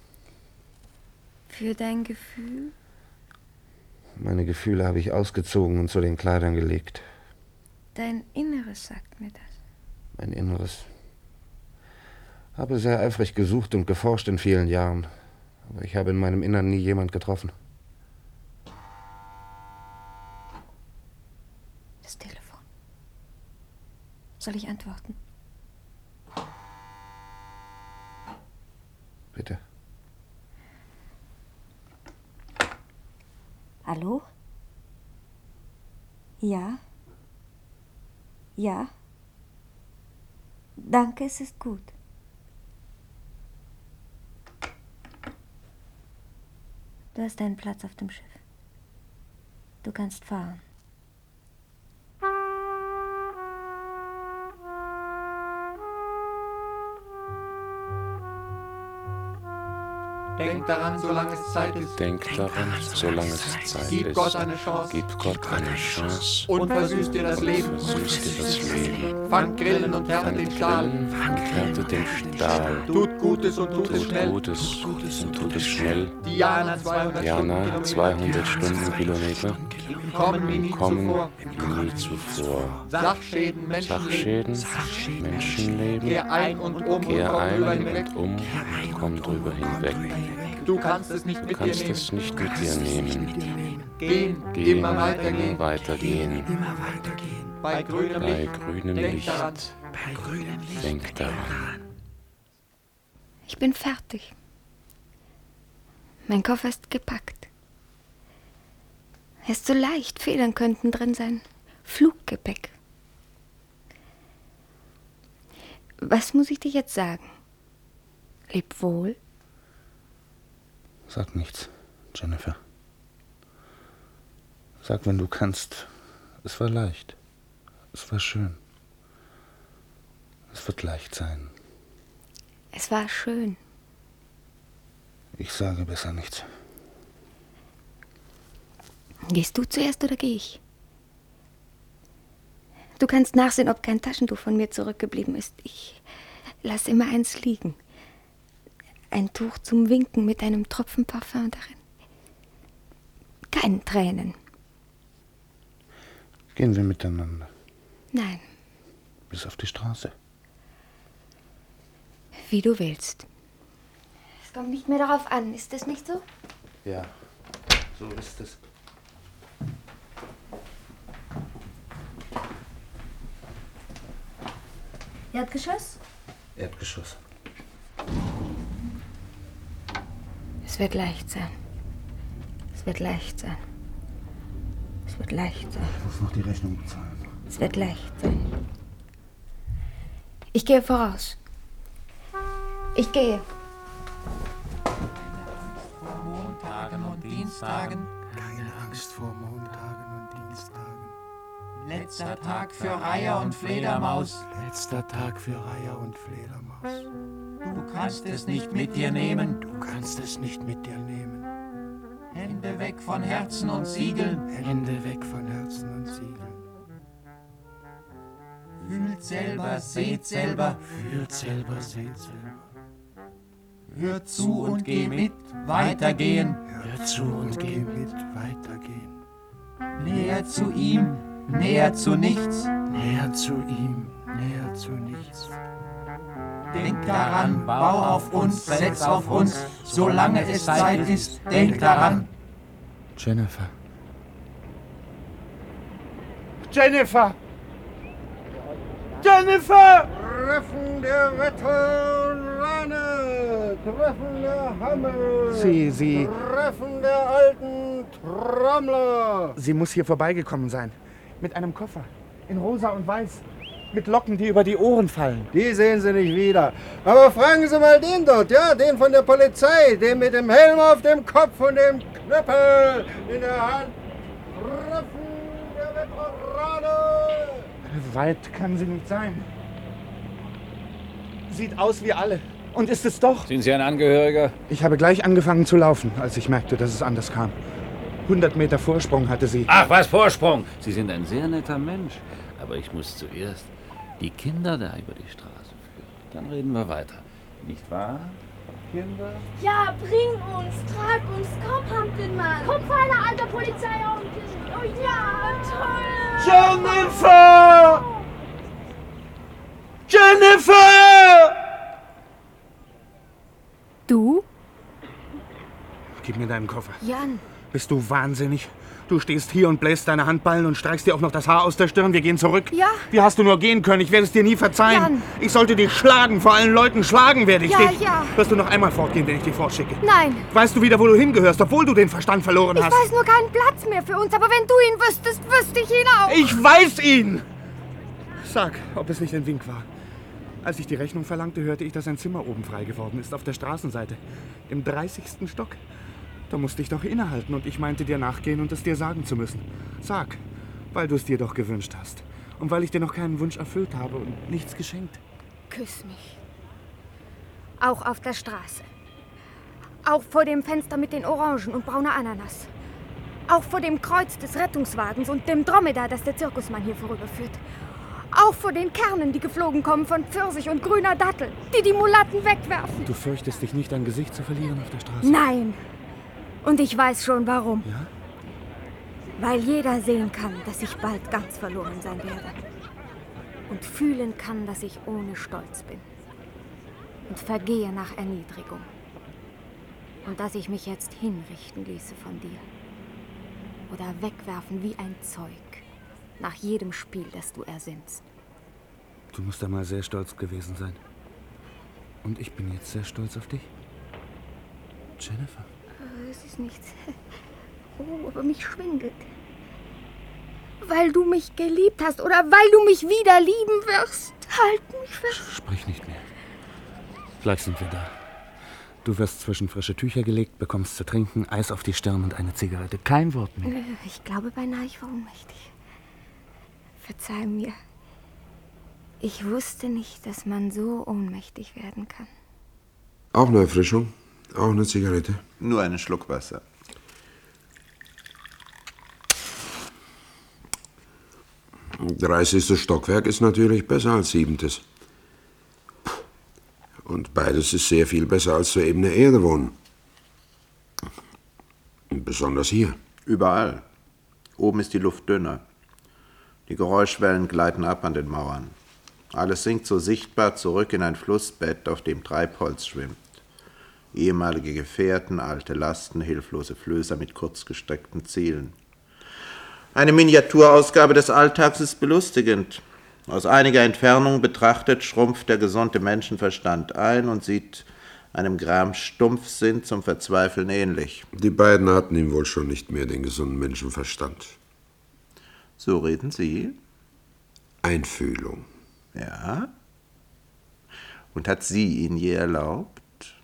Für dein Gefühl? Meine Gefühle habe ich ausgezogen und zu den Kleidern gelegt. Dein Inneres sagt mir das. Mein Inneres. Habe sehr eifrig gesucht und geforscht in vielen Jahren. Aber ich habe in meinem Innern nie jemand getroffen. Das Telefon. Soll ich antworten? Bitte. Hallo? Ja? Ja? Danke, es ist gut. Du hast einen Platz auf dem Schiff. Du kannst fahren. Denk daran, solange es Zeit ist. Denk daran, solange es Zeit Gib ist. Gott eine Chance. Gib Gott eine Chance. Und versüßt dir das Leben. Versüßt dir das Leben. Fangt Grillen und härtet den Stahl. Härtet den Stahl. Tut Gutes und tut es Tut schnell. Gutes und tut es schnell. Diana zweihundert Diana zweihundert Stundenkilometer. Kommen wie nie Kommen zuvor. wie nie zuvor. Sachschäden, Menschenleben. Sachschäden, Menschenleben. Kehr ein und um und Kehr komm ein drüber hinweg. und um, komm drüber hinweg. Du kannst es nicht Du mit dir kannst nehmen. es nicht mit dir nehmen. Gehen, Gehen, immer weitergehen. immer weitergehen. Bei grünem Bei Licht. grünem Denk Licht. daran. Denk daran. Ich bin fertig. Mein Koffer ist gepackt. Er ist so leicht, Federn könnten drin sein. Fluggepäck. Was muss ich dir jetzt sagen? Leb wohl. Sag nichts, Jennifer. Sag, wenn du kannst, es war leicht. Es war schön. Es wird leicht sein. Es war schön. Ich sage besser nichts. Gehst du zuerst oder gehe ich? Du kannst nachsehen, ob kein Taschentuch von mir zurückgeblieben ist. Ich lasse immer eins liegen. Ein Tuch zum Winken mit einem Tropfen Parfum darin. Keine Tränen. Gehen wir miteinander. Nein, Bis auf die Straße. wie du willst. Es kommt nicht mehr darauf an, ist das nicht so? Ja, so ist es. Erdgeschoss? Erdgeschoss. Es wird leicht sein. Es wird leicht sein. Es wird leicht sein. Ich muss noch die Rechnung bezahlen. Es wird leicht sein. Ich gehe voraus. Ich gehe. Montagen und Dienstagen. Keine Angst vor Montagen und Dienstagen. Letzter Tag für Reiher und Fledermaus. Letzter Tag für Reiher und Fledermaus. Du kannst es nicht mit dir nehmen. Du kannst es nicht mit dir nehmen. Hände weg von Herzen und Siegeln. Hände weg von Herzen und Siegeln. Fühlt selber, seht selber. Fühlt selber, seht selber. Hört zu und geh mit. Weitergehen. Hört zu und geh mit. Weitergehen. Näher zu ihm. Näher zu nichts. Näher zu ihm. Näher zu nichts. Denk daran, bau auf uns, setz auf uns, solange es Zeit ist, denk daran. Jennifer. Jennifer! Jennifer! Treffen der Veterane, Treffen der Hammel, Sie, Sie... Treffen der alten Trommler. Sie muss hier vorbeigekommen sein. Mit einem Koffer. In rosa und weiß. Mit Locken, die über die Ohren fallen. Die sehen Sie nicht wieder. Aber fragen Sie mal den dort, ja, den von der Polizei, den mit dem Helm auf dem Kopf und dem Knüppel in der Hand. Treffen der Veterane. Weit kann sie nicht sein. Sieht aus wie alle. Und ist es doch. Sind Sie ein Angehöriger? Ich habe gleich angefangen zu laufen, als ich merkte, dass es anders kam. hundert Meter Vorsprung hatte sie. Ach, was Vorsprung! Sie sind ein sehr netter Mensch. Aber ich muss zuerst die Kinder da über die Straße führen. Dann reden wir weiter. Nicht wahr, Kinder? Ja, bring uns, trag uns, komm, Hampelmann. Komm, feiner alter Polizeiauto. Oh ja, toll. Jennifer! Jennifer! Du? Gib mir deinen Koffer. Jan. Bist du wahnsinnig? Du stehst hier und bläst deine Handballen und streichst dir auch noch das Haar aus der Stirn. Wir gehen zurück. Ja. Wie hast du nur gehen können? Ich werde es dir nie verzeihen. Jan. Ich sollte dich schlagen. Vor allen Leuten schlagen werde ich Ja, dich. ja. Wirst du noch einmal fortgehen, wenn ich dich fortschicke? Nein. Weißt du wieder, wo du hingehörst, obwohl du den Verstand verloren Ich hast? weiß nur keinen Platz mehr für uns, aber wenn du ihn wüsstest, wüsste ich ihn auch. Ich weiß ihn! Sag, ob es nicht ein Wink war. Als ich die Rechnung verlangte, hörte ich, dass ein Zimmer oben frei geworden ist, auf der Straßenseite. Im dreißigsten Stock. Da musste ich doch innehalten und ich meinte dir nachgehen und es dir sagen zu müssen. Sag, weil du es dir doch gewünscht hast. Und weil ich dir noch keinen Wunsch erfüllt habe und nichts geschenkt. Küss mich. Auch auf der Straße. Auch vor dem Fenster mit den Orangen und brauner Ananas. Auch vor dem Kreuz des Rettungswagens und dem Dromedar, das der Zirkusmann hier vorüberführt. Auch vor den Kernen, die geflogen kommen von Pfirsich und grüner Dattel, die die Mulatten wegwerfen. Du fürchtest dich nicht, dein Gesicht zu verlieren auf der Straße? Nein. Und ich weiß schon, warum. Ja? Weil jeder sehen kann, dass ich bald ganz verloren sein werde. Und fühlen kann, dass ich ohne Stolz bin. Und vergehe nach Erniedrigung. Und dass ich mich jetzt hinrichten ließe von dir. Oder wegwerfen wie ein Zeug. Nach jedem Spiel, das du ersinnst. Du musst einmal sehr stolz gewesen sein. Und ich bin jetzt sehr stolz auf dich. Jennifer. Es ist nichts. Oh, aber mich schwindelt. Weil du mich geliebt hast oder weil du mich wieder lieben wirst. Halt mich fest. Sprich nicht mehr. Gleich sind wir da. Du wirst zwischen frische Tücher gelegt, bekommst zu trinken, Eis auf die Stirn und eine Zigarette. Kein Wort mehr. Ich glaube beinahe, ich war ohnmächtig. Verzeih mir. Ich wusste nicht, dass man so ohnmächtig werden kann. Auch eine Erfrischung? Auch eine Zigarette? Nur einen Schluck Wasser. dreißigstes Stockwerk ist natürlich besser als siebentes. Und beides ist sehr viel besser als zur ebenen Erde wohnen. Und besonders hier. Überall. Oben ist die Luft dünner. Die Geräuschwellen gleiten ab an den Mauern. Alles sinkt so sichtbar zurück in ein Flussbett, auf dem Treibholz schwimmt. Ehemalige Gefährten, alte Lasten, hilflose Flößer mit kurzgestreckten Zielen. Eine Miniaturausgabe des Alltags ist belustigend. Aus einiger Entfernung betrachtet schrumpft der gesunde Menschenverstand ein und sieht einem Gram Stumpfsinn zum Verzweifeln ähnlich. Die beiden hatten ihm wohl schon nicht mehr den gesunden Menschenverstand. So reden Sie? Einfühlung. Ja? Und hat sie ihn je erlaubt?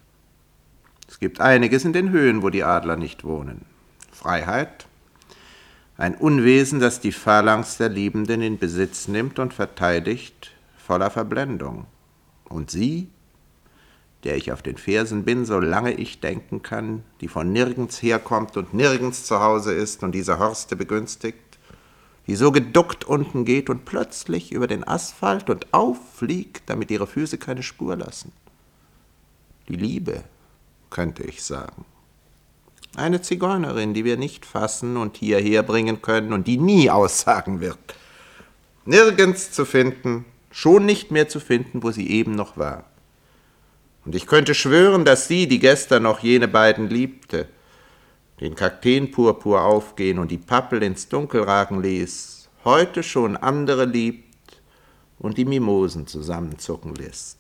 Es gibt einiges in den Höhen, wo die Adler nicht wohnen. Freiheit, ein Unwesen, das die Phalanx der Liebenden in Besitz nimmt und verteidigt, voller Verblendung. Und sie, der ich auf den Fersen bin, solange ich denken kann, die von nirgends herkommt und nirgends zu Hause ist und diese Horste begünstigt, die so geduckt unten geht und plötzlich über den Asphalt und auffliegt, damit ihre Füße keine Spur lassen. Die Liebe, könnte ich sagen. Eine Zigeunerin, die wir nicht fassen und hierher bringen können und die nie aussagen wird. Nirgends zu finden, schon nicht mehr zu finden, wo sie eben noch war. Und ich könnte schwören, dass sie, die gestern noch jene beiden liebte, den Kakteenpurpur aufgehen und die Pappel ins Dunkel ragen ließ, heute schon andere liebt und die Mimosen zusammenzucken lässt.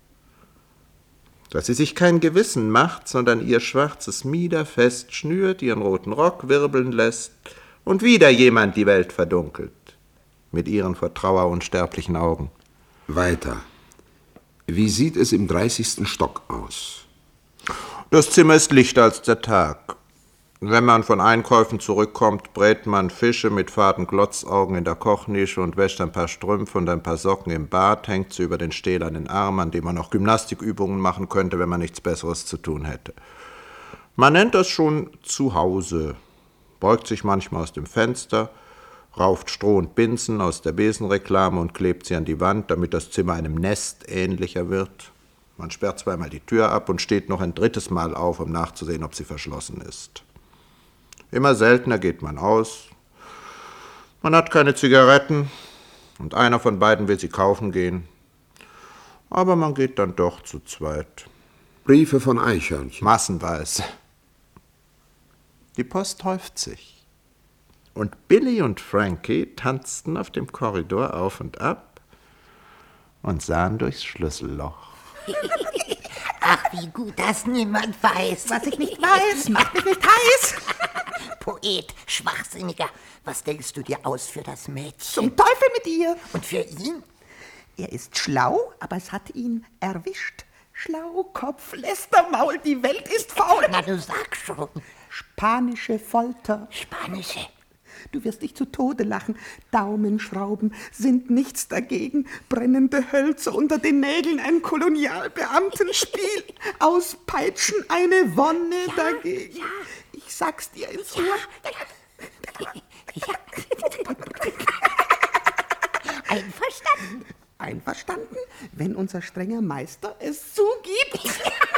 Dass sie sich kein Gewissen macht, sondern ihr schwarzes Mieder fest schnürt, ihren roten Rock wirbeln lässt und wieder jemand die Welt verdunkelt, mit ihren vor Trauer unsterblichen Augen. Weiter. Wie sieht es im dreißigsten Stock aus? Das Zimmer ist lichter als der Tag. Wenn man von Einkäufen zurückkommt, brät man Fische mit faden Glotzaugen in der Kochnische und wäscht ein paar Strümpfe und ein paar Socken im Bad, hängt sie über den stählernen Arm, an dem man auch Gymnastikübungen machen könnte, wenn man nichts Besseres zu tun hätte. Man nennt das schon Zuhause, beugt sich manchmal aus dem Fenster, rauft Stroh und Binsen aus der Besenreklame und klebt sie an die Wand, damit das Zimmer einem Nest ähnlicher wird. Man sperrt zweimal die Tür ab und steht noch ein drittes Mal auf, um nachzusehen, ob sie verschlossen ist. Immer seltener geht man aus. Man hat keine Zigaretten und einer von beiden will sie kaufen gehen. Aber man geht dann doch zu zweit. Briefe von Eichhörnchen. Massenweise. Die Post häuft sich. Und Billy und Frankie tanzten auf dem Korridor auf und ab und sahen durchs Schlüsselloch. Ach, wie gut, dass niemand weiß. Was ich nicht weiß, macht mich nicht heiß. Poet, Schwachsinniger, was denkst du dir aus für das Mädchen? Zum Teufel mit ihr. Und für ihn? Er ist schlau, aber es hat ihn erwischt. Schlaukopf, Lästermaul, die Welt ist faul. Na, du sag schon. Spanische Folter. Spanische? Du wirst dich zu Tode lachen. Daumenschrauben sind nichts dagegen. Brennende Hölzer unter den Nägeln, ein Kolonialbeamtenspiel. Auspeitschen, eine Wonne ja, dagegen. Ja. Ich sag's dir ins Ohr. Ja, ja. Einverstanden. Einverstanden, wenn unser strenger Meister es zugibt.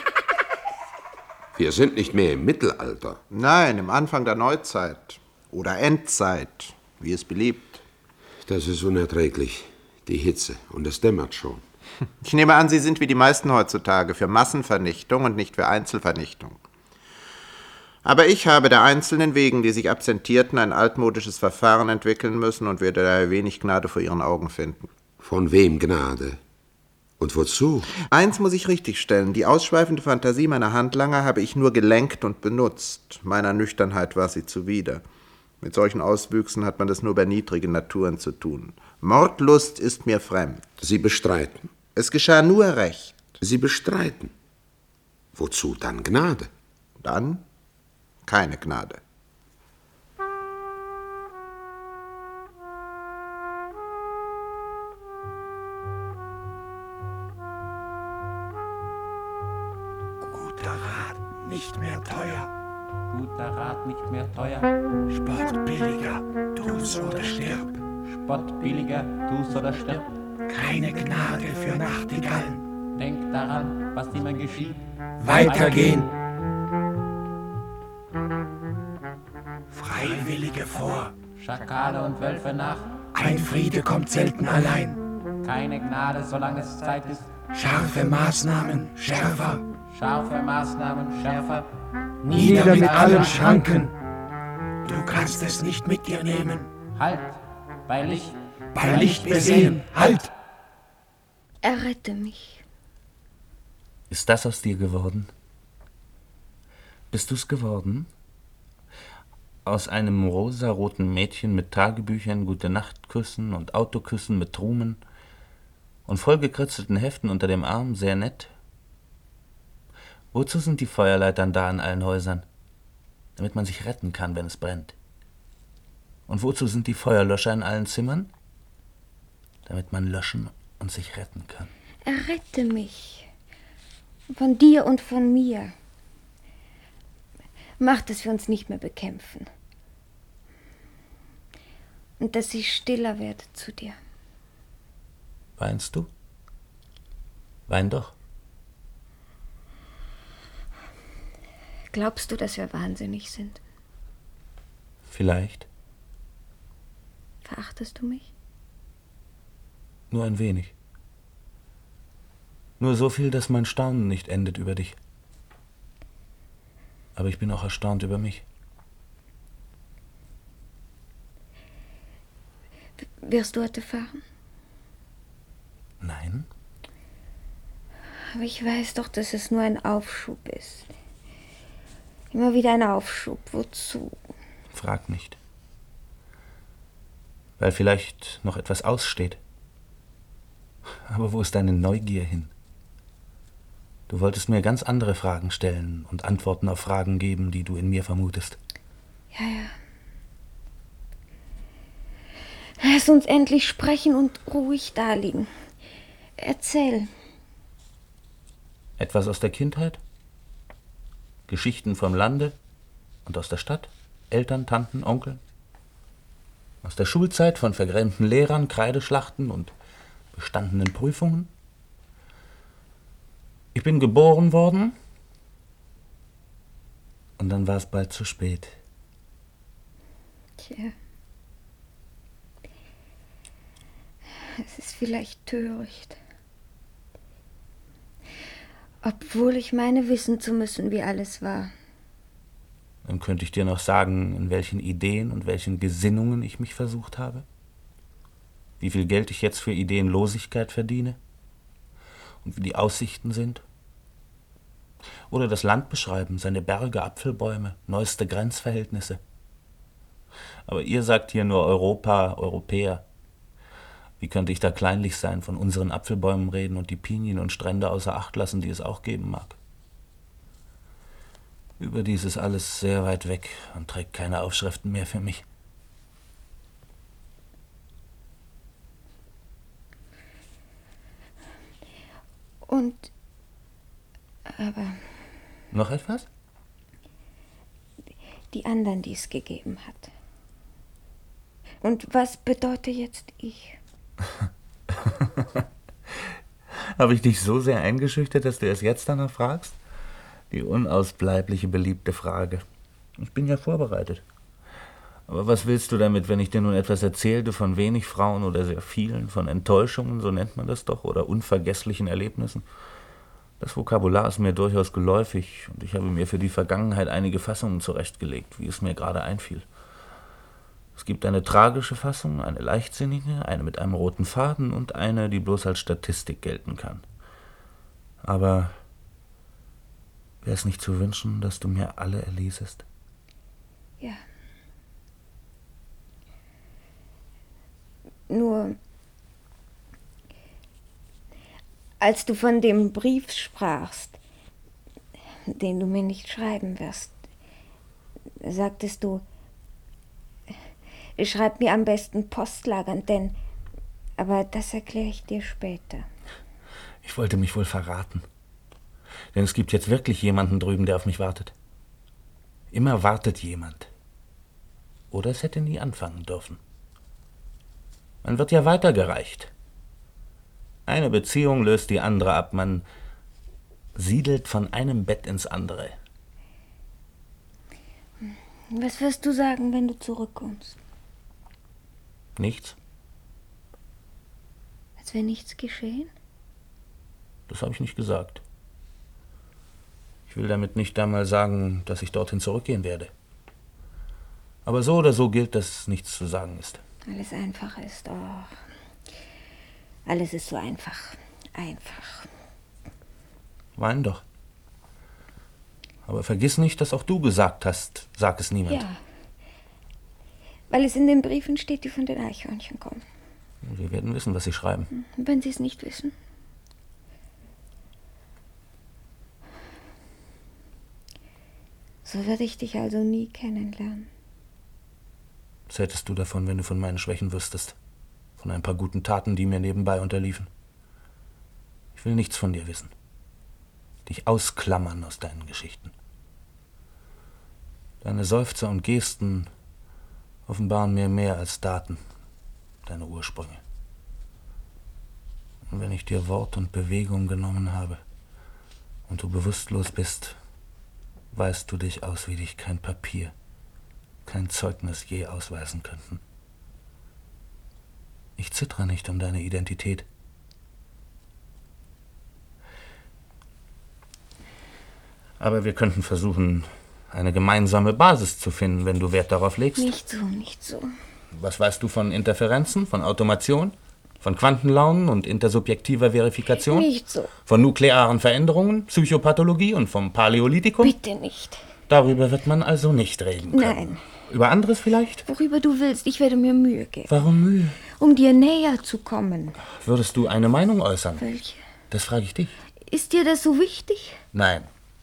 Wir sind nicht mehr im Mittelalter. Nein, im Anfang der Neuzeit. Oder Endzeit, wie es beliebt. Das ist unerträglich, die Hitze. Und es dämmert schon. Ich nehme an, Sie sind wie die meisten heutzutage für Massenvernichtung und nicht für Einzelvernichtung. Aber ich habe der Einzelnen wegen, die sich absentierten, ein altmodisches Verfahren entwickeln müssen und werde daher wenig Gnade vor Ihren Augen finden. Von wem Gnade? Und wozu? Eins muss ich richtigstellen. Die ausschweifende Fantasie meiner Handlanger habe ich nur gelenkt und benutzt. Meiner Nüchternheit war sie zuwider. Mit solchen Auswüchsen hat man es nur bei niedrigen Naturen zu tun. Mordlust ist mir fremd. Sie bestreiten. Es geschah nur recht. Sie bestreiten. Wozu dann Gnade? Dann keine Gnade. Guter Rat, nicht mehr teuer. Guter Rat, nicht mehr teuer. Spott billiger, tu's oder stirb. Spott billiger, tu's oder stirb. Keine Gnade für Nachtigallen. Denk daran, was immer geschieht. Weitergehen. Freiwillige vor. Schakale und Wölfe nach. Ein Friede kommt selten allein. Keine Gnade, solange es Zeit ist. Scharfe Maßnahmen, schärfer. Scharfe Maßnahmen, schärfer. Nieder mit allen Schranken. Du kannst es nicht mit dir nehmen. Halt, bei Licht. Bei Licht besehen, halt! Errette mich. Ist das aus dir geworden? Bist du's geworden? Aus einem rosaroten Mädchen mit Tagebüchern, Gute-Nacht-Küssen und Autoküssen mit Trumen und vollgekritzelten Heften unter dem Arm, sehr nett. Wozu sind die Feuerleitern da in allen Häusern? Damit man sich retten kann, wenn es brennt. Und wozu sind die Feuerlöscher in allen Zimmern? Damit man löschen und sich retten kann. Errette mich. Von dir und von mir. Mach, dass wir uns nicht mehr bekämpfen. Und dass ich stiller werde zu dir. Weinst du? Wein doch. Glaubst du, dass wir wahnsinnig sind? Vielleicht. Verachtest du mich? Nur ein wenig. Nur so viel, dass mein Staunen nicht endet über dich. Aber ich bin auch erstaunt über mich. Wirst du heute fahren? Nein. Aber ich weiß doch, dass es nur ein Aufschub ist. Immer wieder ein Aufschub. Wozu? Frag nicht. Weil vielleicht noch etwas aussteht. Aber wo ist deine Neugier hin? Du wolltest mir ganz andere Fragen stellen und Antworten auf Fragen geben, die du in mir vermutest. Ja, ja. Lass uns endlich sprechen und ruhig daliegen. Erzähl. Etwas aus der Kindheit? Geschichten vom Lande und aus der Stadt? Eltern, Tanten, Onkel? Aus der Schulzeit von vergrämten Lehrern, Kreideschlachten und bestandenen Prüfungen? Ich bin geboren worden und dann war es bald zu spät. Tja. Es ist vielleicht töricht. Obwohl ich meine, wissen zu müssen, wie alles war. Dann könnte ich dir noch sagen, in welchen Ideen und welchen Gesinnungen ich mich versucht habe. Wie viel Geld ich jetzt für Ideenlosigkeit verdiene. Und wie die Aussichten sind. Oder das Land beschreiben, seine Berge, Apfelbäume, neueste Grenzverhältnisse. Aber ihr sagt hier nur Europa, Europäer. Wie könnte ich da kleinlich sein, von unseren Apfelbäumen reden und die Pinien und Strände außer Acht lassen, die es auch geben mag? Überdies ist alles sehr weit weg und trägt keine Aufschriften mehr für mich. Und... aber... Noch etwas? Die anderen, die es gegeben hat. Und was bedeutet jetzt ich? Habe ich dich so sehr eingeschüchtert, dass du erst jetzt danach fragst? Die unausbleibliche, beliebte Frage. Ich bin ja vorbereitet. Aber was willst du damit, wenn ich dir nun etwas erzählte von wenig Frauen oder sehr vielen, von Enttäuschungen, so nennt man das doch, oder unvergesslichen Erlebnissen? Das Vokabular ist mir durchaus geläufig und ich habe mir für die Vergangenheit einige Fassungen zurechtgelegt, wie es mir gerade einfiel. Es gibt eine tragische Fassung, eine leichtsinnige, eine mit einem roten Faden und eine, die bloß als Statistik gelten kann. Aber wäre es nicht zu wünschen, dass du mir alle erlesest? Ja. Nur, als du von dem Brief sprachst, den du mir nicht schreiben wirst, sagtest du, schreib mir am besten postlagernd, denn, aber das erkläre ich dir später. Ich wollte mich wohl verraten. Denn es gibt jetzt wirklich jemanden drüben, der auf mich wartet. Immer wartet jemand. Oder es hätte nie anfangen dürfen. Man wird ja weitergereicht. Eine Beziehung löst die andere ab. Man siedelt von einem Bett ins andere. Was wirst du sagen, wenn du zurückkommst? Nichts. Als wäre nichts geschehen? Das habe ich nicht gesagt. Ich will damit nicht einmal sagen, dass ich dorthin zurückgehen werde. Aber so oder so gilt, dass nichts zu sagen ist. Alles einfach ist, oh. Alles ist so einfach. Einfach. Wein doch. Aber vergiss nicht, dass auch du gesagt hast, sag es niemand. Ja. Weil es in den Briefen steht, die von den Eichhörnchen kommen. Wir werden wissen, was sie schreiben. Und wenn sie es nicht wissen? So werde ich dich also nie kennenlernen. Was hättest du davon, wenn du von meinen Schwächen wüsstest? Von ein paar guten Taten, die mir nebenbei unterliefen? Ich will nichts von dir wissen. Dich ausklammern aus deinen Geschichten. Deine Seufzer und Gesten offenbaren mir mehr als Daten, deine Ursprünge. Und wenn ich dir Wort und Bewegung genommen habe und du bewusstlos bist, weist du dich aus, wie dich kein Papier, kein Zeugnis je ausweisen könnten. Ich zittere nicht um deine Identität. Aber wir könnten versuchen, eine gemeinsame Basis zu finden, wenn du Wert darauf legst. Nicht so, nicht so. Was weißt du von Interferenzen, von Automation, von Quantenlaunen und intersubjektiver Verifikation? Nicht so. Von nuklearen Veränderungen, Psychopathologie und vom Paläolithikum? Bitte nicht. Darüber wird man also nicht reden können. Nein. Über anderes vielleicht? Worüber du willst, ich werde mir Mühe geben. Warum Mühe? Um dir näher zu kommen. Würdest du eine Meinung äußern? Welche? Das frage ich dich. Ist dir das so wichtig? Nein.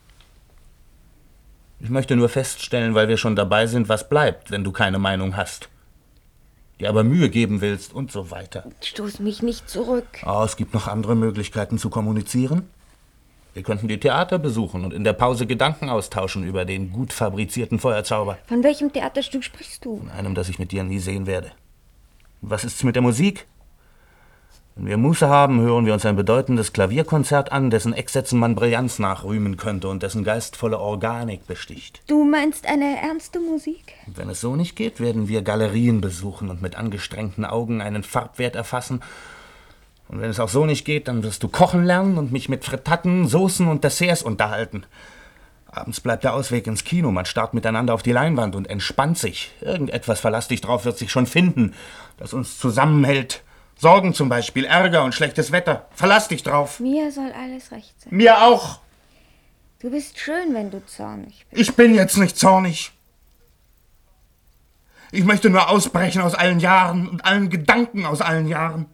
Ich möchte nur feststellen, weil wir schon dabei sind, was bleibt, wenn du keine Meinung hast. Dir aber Mühe geben willst und so weiter. Stoß mich nicht zurück. Oh, es gibt noch andere Möglichkeiten zu kommunizieren. Wir könnten die Theater besuchen und in der Pause Gedanken austauschen über den gut fabrizierten Feuerzauber. Von welchem Theaterstück sprichst du? Von einem, das ich mit dir nie sehen werde. Und was ist's mit der Musik? Wenn wir Muße haben, hören wir uns ein bedeutendes Klavierkonzert an, dessen Ecksätzen man Brillanz nachrühmen könnte und dessen geistvolle Organik besticht. Du meinst eine ernste Musik? Und wenn es so nicht geht, werden wir Galerien besuchen und mit angestrengten Augen einen Farbwert erfassen. Und wenn es auch so nicht geht, dann wirst du kochen lernen und mich mit Frittaten, Soßen und Desserts unterhalten. Abends bleibt der Ausweg ins Kino, man starrt miteinander auf die Leinwand und entspannt sich. Irgendetwas, verlass dich drauf, wird sich schon finden, das uns zusammenhält. Sorgen zum Beispiel, Ärger und schlechtes Wetter. Verlass dich drauf. Mir soll alles recht sein. Mir auch. Du bist schön, wenn du zornig bist. Ich bin jetzt nicht zornig. Ich möchte nur ausbrechen aus allen Jahren und allen Gedanken aus allen Jahren.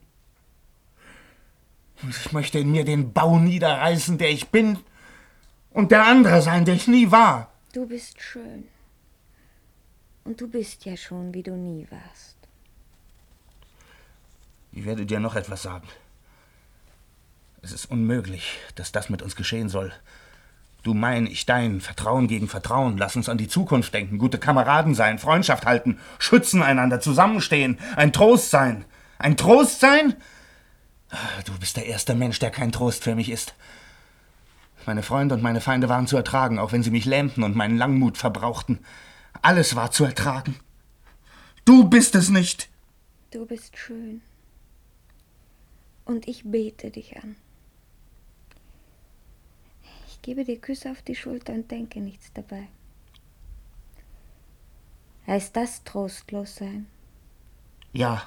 Ich möchte in mir den Bau niederreißen, der ich bin, und der andere sein, der ich nie war. Du bist schön. Und du bist ja schon, wie du nie warst. Ich werde dir noch etwas sagen. Es ist unmöglich, dass das mit uns geschehen soll. Du mein, ich dein, Vertrauen gegen Vertrauen. Lass uns an die Zukunft denken, gute Kameraden sein, Freundschaft halten, schützen einander, zusammenstehen, ein Trost sein. Ein Trost sein? Du bist der erste Mensch, der kein Trost für mich ist. Meine Freunde und meine Feinde waren zu ertragen, auch wenn sie mich lähmten und meinen Langmut verbrauchten. Alles war zu ertragen. Du bist es nicht. Du bist schön. Und ich bete dich an. Ich gebe dir Küsse auf die Schulter und denke nichts dabei. Heißt das trostlos sein? Ja.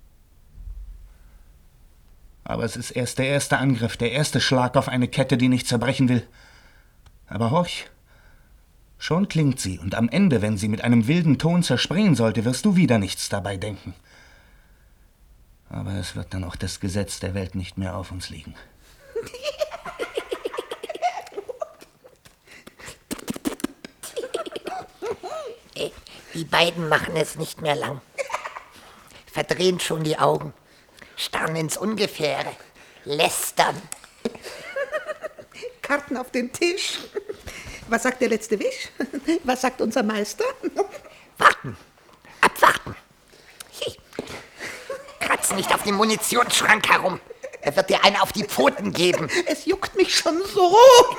Aber es ist erst der erste Angriff, der erste Schlag auf eine Kette, die nicht zerbrechen will. Aber horch, schon klingt sie, und am Ende, wenn sie mit einem wilden Ton zerspringen sollte, wirst du wieder nichts dabei denken. Aber es wird dann auch das Gesetz der Welt nicht mehr auf uns liegen. Die beiden machen es nicht mehr lang. Verdrehen schon die Augen, starren ins Ungefähre, lästern. Karten auf den Tisch. Was sagt der letzte Wisch? Was sagt unser Meister? Warten, abwarten. Kratz nicht auf dem Munitionsschrank herum. Er wird dir eine auf die Pfoten geben. Es juckt mich schon so.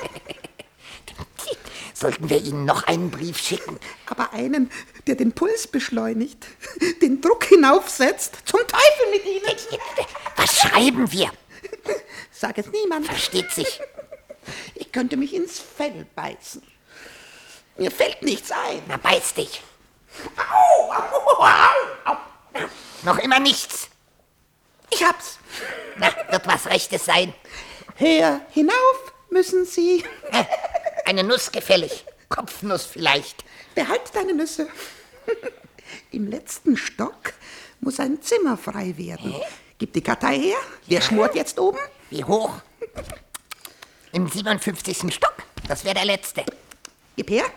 Sollten wir Ihnen noch einen Brief schicken? Aber einen, der den Puls beschleunigt, den Druck hinaufsetzt. Zum Teufel mit Ihnen! Was schreiben wir? Sag es niemand. Versteht sich. Ich könnte mich ins Fell beißen. Mir fällt nichts ein. Na, beiß dich. Au, au, au, au. Noch immer nichts. Ich hab's. Na, wird was Rechtes sein. Höher hinauf müssen Sie. Eine Nuss gefällig. Kopfnuss vielleicht. Behalt deine Nüsse. Im letzten Stock muss ein Zimmer frei werden. Hä? Gib die Kartei her. Wer schmort jetzt oben? Wie hoch? Im siebenundfünfzigsten Stock. Das wäre der letzte. Gib her.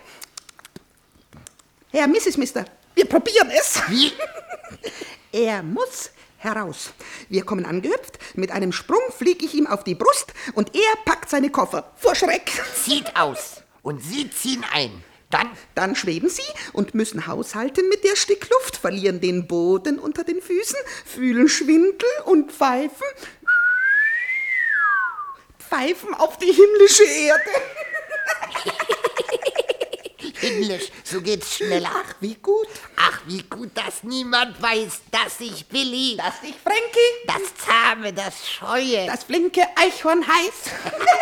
Herr Misses Mister, wir probieren es. Wie? Er muss heraus. Wir kommen angehüpft. Mit einem Sprung fliege ich ihm auf die Brust und er packt seine Koffer. Vor Schreck. Zieht aus. Und Sie ziehen ein. Dann? Dann schweben Sie und müssen haushalten mit der Stickluft, verlieren den Boden unter den Füßen, fühlen Schwindel und pfeifen. Pfeifen auf die himmlische Erde. Himmlisch, so geht's schneller. Ach, wie gut. Ach, wie gut, dass niemand weiß, dass ich Billy, dass ich Frankie, das Zahme, das Scheue, das flinke Eichhorn heiß.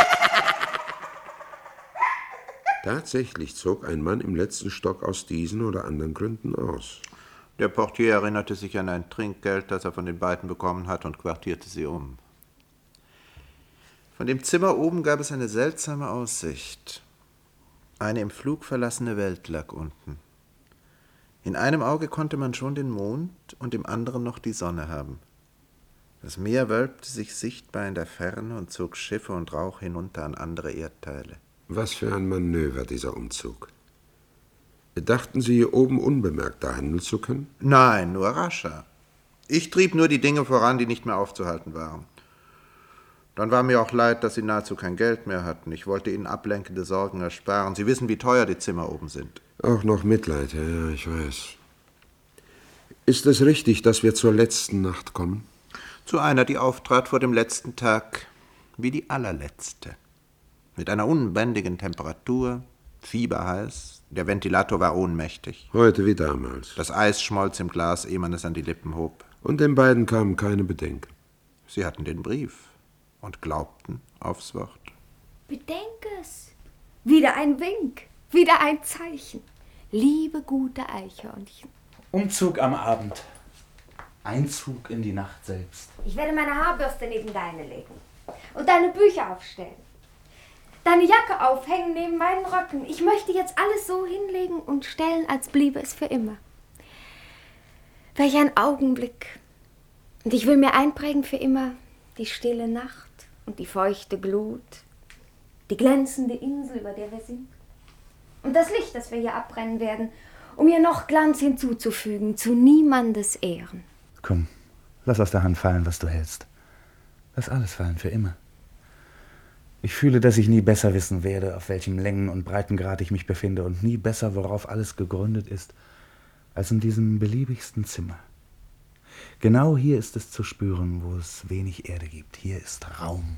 Tatsächlich zog ein Mann im letzten Stock aus diesen oder anderen Gründen aus. Der Portier erinnerte sich an ein Trinkgeld, das er von den beiden bekommen hatte, und quartierte sie um. Von dem Zimmer oben gab es eine seltsame Aussicht. Eine im Flug verlassene Welt lag unten. In einem Auge konnte man schon den Mond und im anderen noch die Sonne haben. Das Meer wölbte sich sichtbar in der Ferne und zog Schiffe und Rauch hinunter an andere Erdteile. Was für ein Manöver, dieser Umzug. Dachten Sie, hier oben unbemerkt da handeln zu können? Nein, nur rascher. Ich trieb nur die Dinge voran, die nicht mehr aufzuhalten waren. Dann war mir auch leid, dass Sie nahezu kein Geld mehr hatten. Ich wollte Ihnen ablenkende Sorgen ersparen. Sie wissen, wie teuer die Zimmer oben sind. Auch noch Mitleid, ja, ja, ich weiß. Ist es richtig, dass wir zur letzten Nacht kommen? Zu einer, die auftrat vor dem letzten Tag, wie die allerletzte. Mit einer unbändigen Temperatur, fieberheiß. Der Ventilator war ohnmächtig. Heute wie damals. Das Eis schmolz im Glas, ehe man es an die Lippen hob. Und den beiden kamen keine Bedenken. Sie hatten den Brief und glaubten aufs Wort. Bedenk es. Wieder ein Wink, wieder ein Zeichen. Liebe gute Eichhörnchen. Umzug am Abend. Einzug in die Nacht selbst. Ich werde meine Haarbürste neben deine legen und deine Bücher aufstellen. Deine Jacke aufhängen neben meinen Röcken. Ich möchte jetzt alles so hinlegen und stellen, als bliebe es für immer. Welch ein Augenblick. Und ich will mir einprägen für immer die stille Nacht und die feuchte Glut, die glänzende Insel, über der wir sind. Und das Licht, das wir hier abbrennen werden, um ihr noch Glanz hinzuzufügen, zu niemandes Ehren. Komm, lass aus der Hand fallen, was du hältst. Lass alles fallen, für immer. Ich fühle, dass ich nie besser wissen werde, auf welchem Längen- und Breitengrad ich mich befinde und nie besser, worauf alles gegründet ist, als in diesem beliebigsten Zimmer. Genau hier ist es zu spüren, wo es wenig Erde gibt. Hier ist Raum.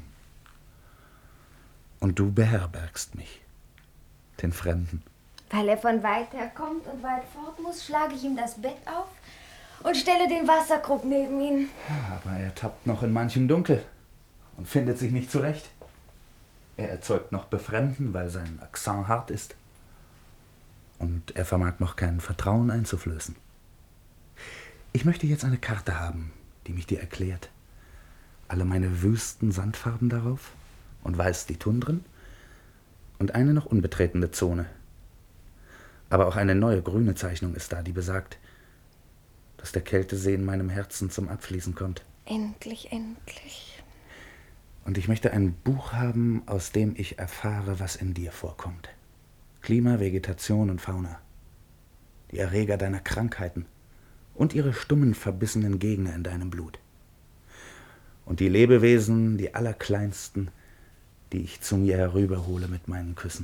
Und du beherbergst mich, den Fremden. Weil er von weit her kommt und weit fort muss, schlage ich ihm das Bett auf und stelle den Wasserkrug neben ihn. Aber er tappt noch in manchem Dunkel und findet sich nicht zurecht. Er erzeugt noch Befremden, weil sein Akzent hart ist. Und er vermag noch kein Vertrauen einzuflößen. Ich möchte jetzt eine Karte haben, die mich dir erklärt. Alle meine wüsten Sandfarben darauf und weiß die Tundren und eine noch unbetretene Zone. Aber auch eine neue grüne Zeichnung ist da, die besagt, dass der Kältesee in meinem Herzen zum Abfließen kommt. Endlich, endlich. Und ich möchte ein Buch haben, aus dem ich erfahre, was in dir vorkommt. Klima, Vegetation und Fauna. Die Erreger deiner Krankheiten und ihre stummen, verbissenen Gegner in deinem Blut. Und die Lebewesen, die allerkleinsten, die ich zu mir herüberhole mit meinen Küssen.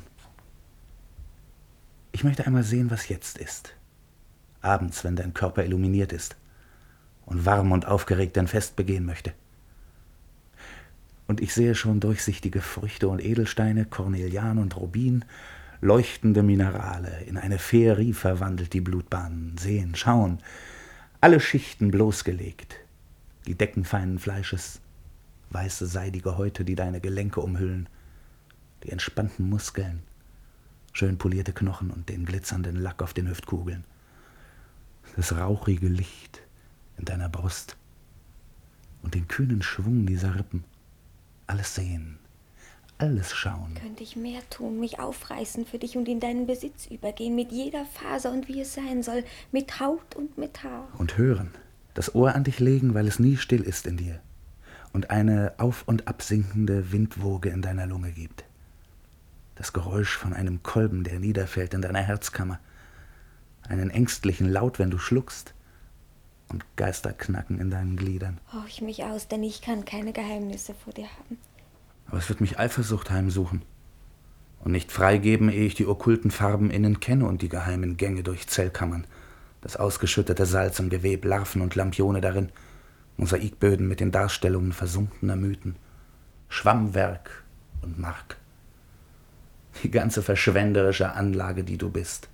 Ich möchte einmal sehen, was jetzt ist. Abends, wenn dein Körper illuminiert ist und warm und aufgeregt dein Fest begehen möchte. Und ich sehe schon durchsichtige Früchte und Edelsteine, Kornelian und Rubin, leuchtende Minerale, in eine Feerie verwandelt die Blutbahnen, sehen, schauen, alle Schichten bloßgelegt, die Decken feinen Fleisches, weiße seidige Häute, die deine Gelenke umhüllen, die entspannten Muskeln, schön polierte Knochen und den glitzernden Lack auf den Hüftkugeln, das rauchige Licht in deiner Brust und den kühnen Schwung dieser Rippen. Alles sehen, alles schauen. Könnte ich mehr tun, mich aufreißen für dich und in deinen Besitz übergehen, mit jeder Faser und wie es sein soll, mit Haut und mit Haar. Und hören, das Ohr an dich legen, weil es nie still ist in dir und eine auf- und absinkende Windwoge in deiner Lunge gibt. Das Geräusch von einem Kolben, der niederfällt in deiner Herzkammer, einen ängstlichen Laut, wenn du schluckst, und Geisterknacken in deinen Gliedern. Horch mich aus, denn ich kann keine Geheimnisse vor dir haben. Aber es wird mich Eifersucht heimsuchen und nicht freigeben, ehe ich die okkulten Farben innen kenne und die geheimen Gänge durch Zellkammern, das ausgeschüttete Salz im Geweb, Larven und Lampione darin, Mosaikböden mit den Darstellungen versunkener Mythen, Schwammwerk und Mark. Die ganze verschwenderische Anlage, die du bist.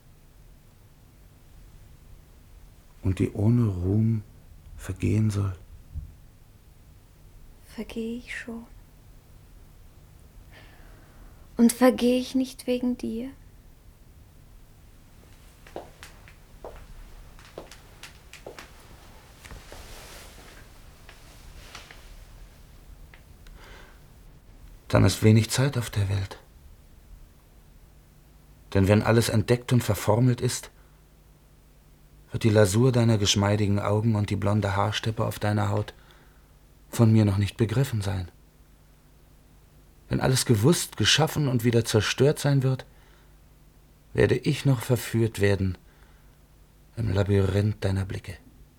Und die ohne Ruhm vergehen soll. Vergehe ich schon. Und vergehe ich nicht wegen dir? Dann ist wenig Zeit auf der Welt. Denn wenn alles entdeckt und verformelt ist, wird die Lasur deiner geschmeidigen Augen und die blonde Haarsteppe auf deiner Haut von mir noch nicht begriffen sein. Wenn alles gewusst, geschaffen und wieder zerstört sein wird, werde ich noch verführt werden im Labyrinth deiner Blicke.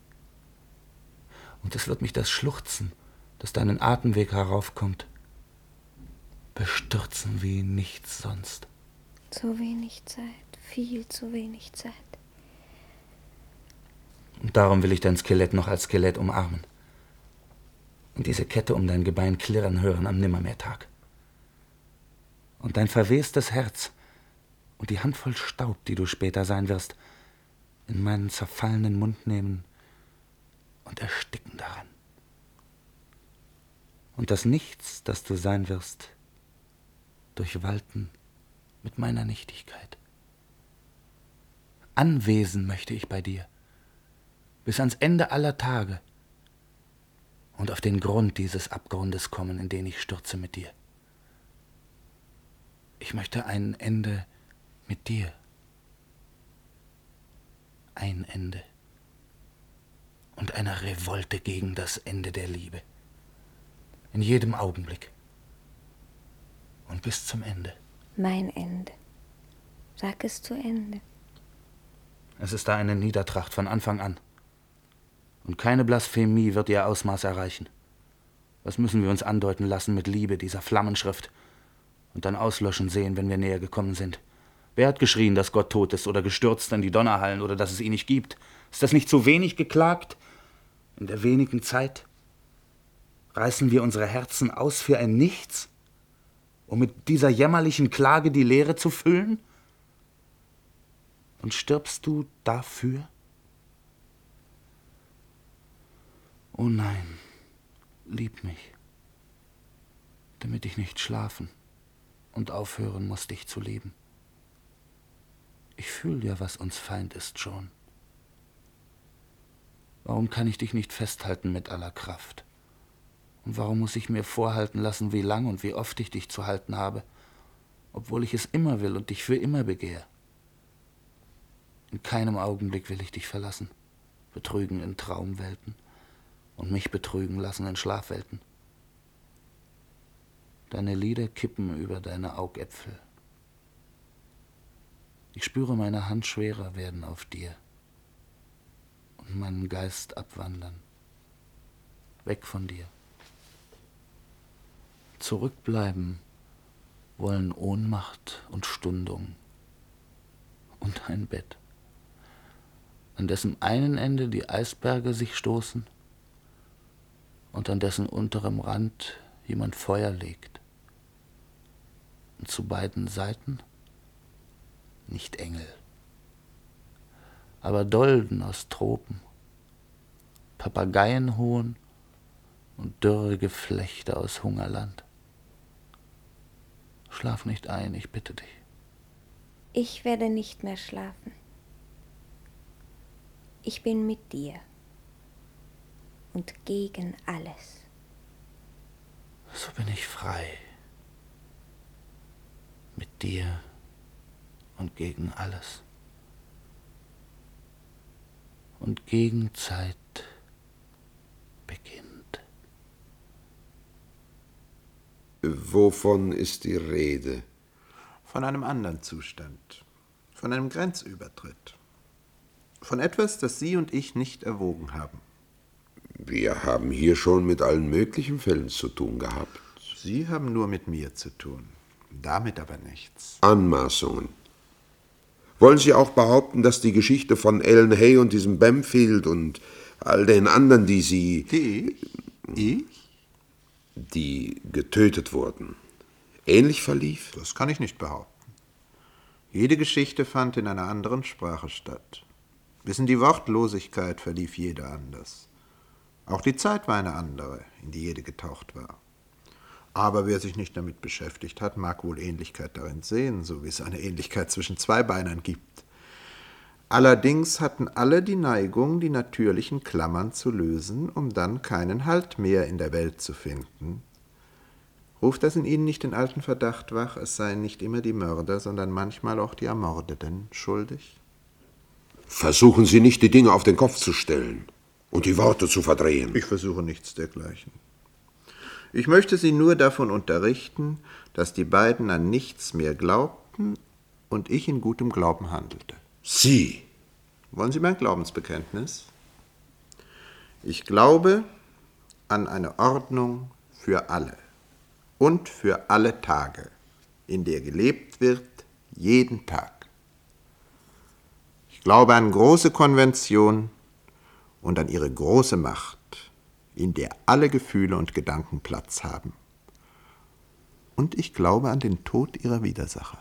Und es wird mich das Schluchzen, das deinen Atemweg heraufkommt, bestürzen wie nichts sonst. Zu wenig Zeit, viel zu wenig Zeit. Und darum will ich dein Skelett noch als Skelett umarmen. Und diese Kette um dein Gebein klirren hören am Nimmermehrtag. Und dein verwestes Herz und die Handvoll Staub, die du später sein wirst, in meinen zerfallenen Mund nehmen und ersticken daran. Und das Nichts, das du sein wirst, durchwalten mit meiner Nichtigkeit. Anwesen möchte ich bei dir, bis ans Ende aller Tage und auf den Grund dieses Abgrundes kommen, in den ich stürze mit dir. Ich möchte ein Ende mit dir. Ein Ende. Und eine Revolte gegen das Ende der Liebe. In jedem Augenblick. Und bis zum Ende. Mein Ende. Sag es zu Ende. Es ist da eine Niedertracht von Anfang an. Und keine Blasphemie wird ihr Ausmaß erreichen. Was müssen wir uns andeuten lassen mit Liebe, dieser Flammenschrift, und dann auslöschen sehen, wenn wir näher gekommen sind? Wer hat geschrien, dass Gott tot ist oder gestürzt in die Donnerhallen oder dass es ihn nicht gibt? Ist das nicht zu wenig geklagt? In der wenigen Zeit? Reißen wir unsere Herzen aus für ein Nichts, um mit dieser jämmerlichen Klage die Leere zu füllen? Und stirbst du dafür? Oh nein, lieb mich, damit ich nicht schlafen und aufhören muss, dich zu lieben. Ich fühl ja, was uns Feind ist schon. Warum kann ich dich nicht festhalten mit aller Kraft? Und warum muss ich mir vorhalten lassen, wie lang und wie oft ich dich zu halten habe, obwohl ich es immer will und dich für immer begehre? In keinem Augenblick will ich dich verlassen, betrügen in Traumwelten und mich betrügen lassen in Schlafwelten. Deine Lider kippen über deine Augäpfel. Ich spüre meine Hand schwerer werden auf dir und meinen Geist abwandern, weg von dir. Zurückbleiben wollen Ohnmacht und Stundung und ein Bett, an dessen einen Ende die Eisberge sich stoßen und an dessen unterem Rand jemand Feuer legt. Und zu beiden Seiten nicht Engel, aber Dolden aus Tropen, Papageienhohn und dürre Geflechte aus Hungerland. Schlaf nicht ein, ich bitte dich. Ich werde nicht mehr schlafen. Ich bin mit dir und gegen alles. So bin ich frei. Mit dir und gegen alles. Und Gegenzeit beginnt. Wovon ist die Rede? Von einem anderen Zustand. Von einem Grenzübertritt. Von etwas, das Sie und ich nicht erwogen haben. Wir haben hier schon mit allen möglichen Fällen zu tun gehabt. Sie haben nur mit mir zu tun. Damit aber nichts. Anmaßungen. Wollen Sie auch behaupten, dass die Geschichte von Ellen Hay und diesem Bamfield und all den anderen, die Sie... Die? Ich? Die getötet wurden, ähnlich verlief? Das kann ich nicht behaupten. Jede Geschichte fand in einer anderen Sprache statt. Bis in die Wortlosigkeit verlief jede anders. Auch die Zeit war eine andere, in die jede getaucht war. Aber wer sich nicht damit beschäftigt hat, mag wohl Ähnlichkeit darin sehen, so wie es eine Ähnlichkeit zwischen Zweibeinern gibt. Allerdings hatten alle die Neigung, die natürlichen Klammern zu lösen, um dann keinen Halt mehr in der Welt zu finden. Ruft das in Ihnen nicht den alten Verdacht wach, es seien nicht immer die Mörder, sondern manchmal auch die Ermordeten schuldig? Versuchen Sie nicht, die Dinge auf den Kopf zu stellen und die Worte zu verdrehen. Ich versuche nichts dergleichen. Ich möchte Sie nur davon unterrichten, dass die beiden an nichts mehr glaubten und ich in gutem Glauben handelte. Sie? Wollen Sie mein Glaubensbekenntnis? Ich glaube an eine Ordnung für alle und für alle Tage, in der gelebt wird, jeden Tag. Ich glaube an große Konventionen und an ihre große Macht, in der alle Gefühle und Gedanken Platz haben. Und ich glaube an den Tod ihrer Widersacher.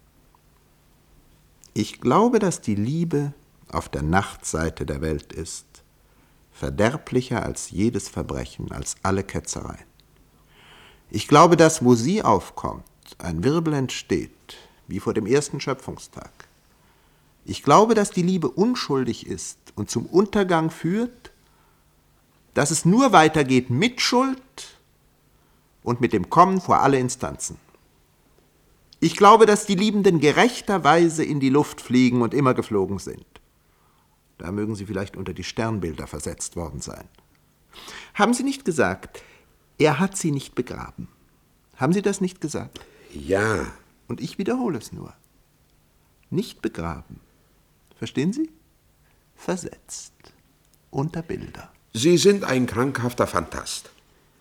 Ich glaube, dass die Liebe auf der Nachtseite der Welt ist, verderblicher als jedes Verbrechen, als alle Ketzereien. Ich glaube, dass, wo sie aufkommt, ein Wirbel entsteht, wie vor dem ersten Schöpfungstag. Ich glaube, dass die Liebe unschuldig ist und zum Untergang führt, dass es nur weitergeht mit Schuld und mit dem Kommen vor alle Instanzen. Ich glaube, dass die Liebenden gerechterweise in die Luft fliegen und immer geflogen sind. Da mögen sie vielleicht unter die Sternbilder versetzt worden sein. Haben Sie nicht gesagt, er hat sie nicht begraben? Haben Sie das nicht gesagt? Ja. Und ich wiederhole es nur. Nicht begraben. Verstehen Sie? Versetzt. Unter Bilder. Sie sind ein krankhafter Phantast.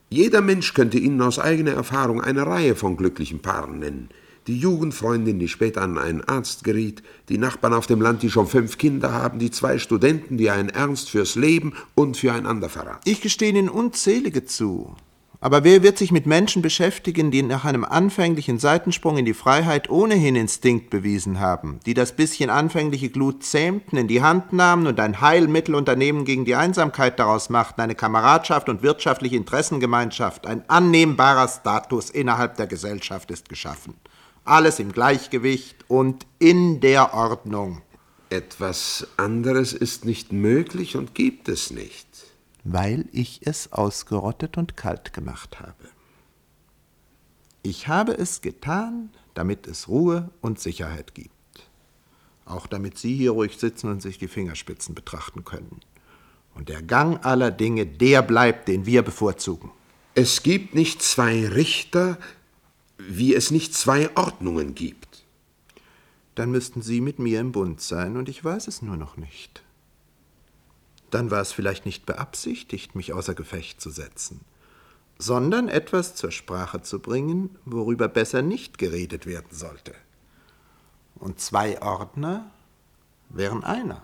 Jeder Mensch könnte Ihnen aus eigener Erfahrung eine Reihe von glücklichen Paaren nennen. Die Jugendfreundin, die später an einen Arzt geriet, die Nachbarn auf dem Land, die schon fünf Kinder haben, die zwei Studenten, die einen Ernst fürs Leben und füreinander verraten. Ich gestehe Ihnen unzählige zu. Aber wer wird sich mit Menschen beschäftigen, die nach einem anfänglichen Seitensprung in die Freiheit ohnehin Instinkt bewiesen haben, die das bisschen anfängliche Glut zähmten, in die Hand nahmen und ein Heilmittelunternehmen gegen die Einsamkeit daraus machten, eine Kameradschaft und wirtschaftliche Interessengemeinschaft, ein annehmbarer Status innerhalb der Gesellschaft ist geschaffen. Alles im Gleichgewicht und in der Ordnung. Etwas anderes ist nicht möglich und gibt es nicht. Weil ich es ausgerottet und kalt gemacht habe. Ich habe es getan, damit es Ruhe und Sicherheit gibt. Auch damit Sie hier ruhig sitzen und sich die Fingerspitzen betrachten können. Und der Gang aller Dinge, der bleibt, den wir bevorzugen. Es gibt nicht zwei Richter, wie es nicht zwei Ordnungen gibt. Dann müssten Sie mit mir im Bund sein, und ich weiß es nur noch nicht. Dann war es vielleicht nicht beabsichtigt, mich außer Gefecht zu setzen, sondern etwas zur Sprache zu bringen, worüber besser nicht geredet werden sollte. Und zwei Ordner wären einer.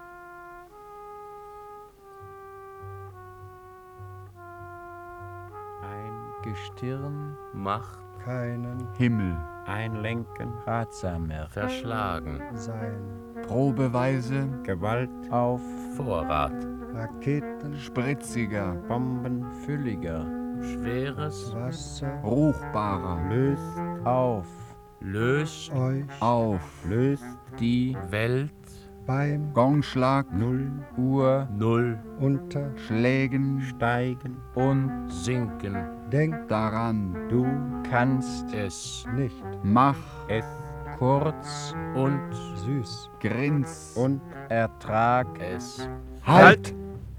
Ein Gestirn macht keinen Himmel, ein Lenken ratsamer, verschlagen, sein. Probeweise Gewalt auf Vorrat, Raketen spritziger, Bomben fülliger, schweres Wasser ruchbarer, löst auf, löst euch auf, löst die Welt beim Gongschlag null Uhr null unter Schlägen steigen und sinken. Denk daran, du kannst es nicht. Mach es kurz und süß. Grins und ertrag es. Halt!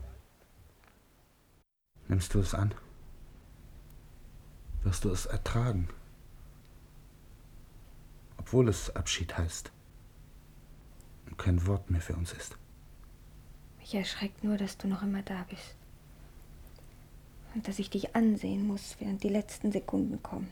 Nimmst du es an? Wirst du es ertragen? Obwohl es Abschied heißt und kein Wort mehr für uns ist. Mich erschreckt nur, dass du noch immer da bist. Und dass ich dich ansehen muss, während die letzten Sekunden kommen.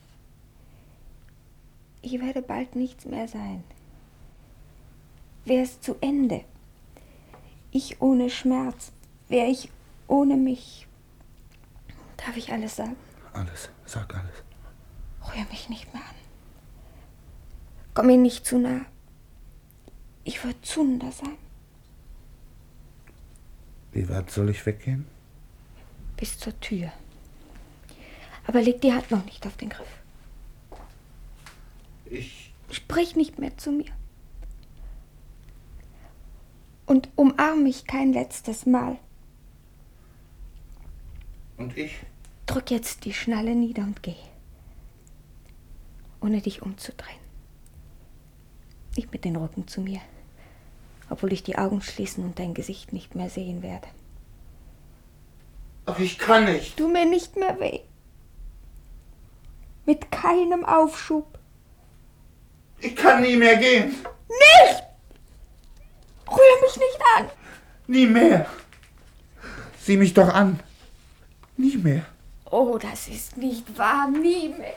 Ich werde bald nichts mehr sein. Wäre es zu Ende. Ich ohne Schmerz. Wäre ich ohne mich. Darf ich alles sagen? Alles, sag alles. Rühr mich nicht mehr an. Komm mir nicht zu nah. Ich würde zunder sein. Wie weit soll ich weggehen? Bis zur Tür. Aber leg die Hand noch nicht auf den Griff. Ich... Sprich nicht mehr zu mir. Und umarm mich kein letztes Mal. Und ich? Drück jetzt die Schnalle nieder und geh. Ohne dich umzudrehen. Nicht mit den Rücken zu mir. Obwohl ich die Augen schließen und dein Gesicht nicht mehr sehen werde. Aber ich kann nicht. Tu mir nicht mehr weh. Mit keinem Aufschub. Ich kann nie mehr gehen. Nicht! Rühr mich nicht an. Nie mehr. Sieh mich doch an. Nie mehr. Oh, das ist nicht wahr. Nie mehr.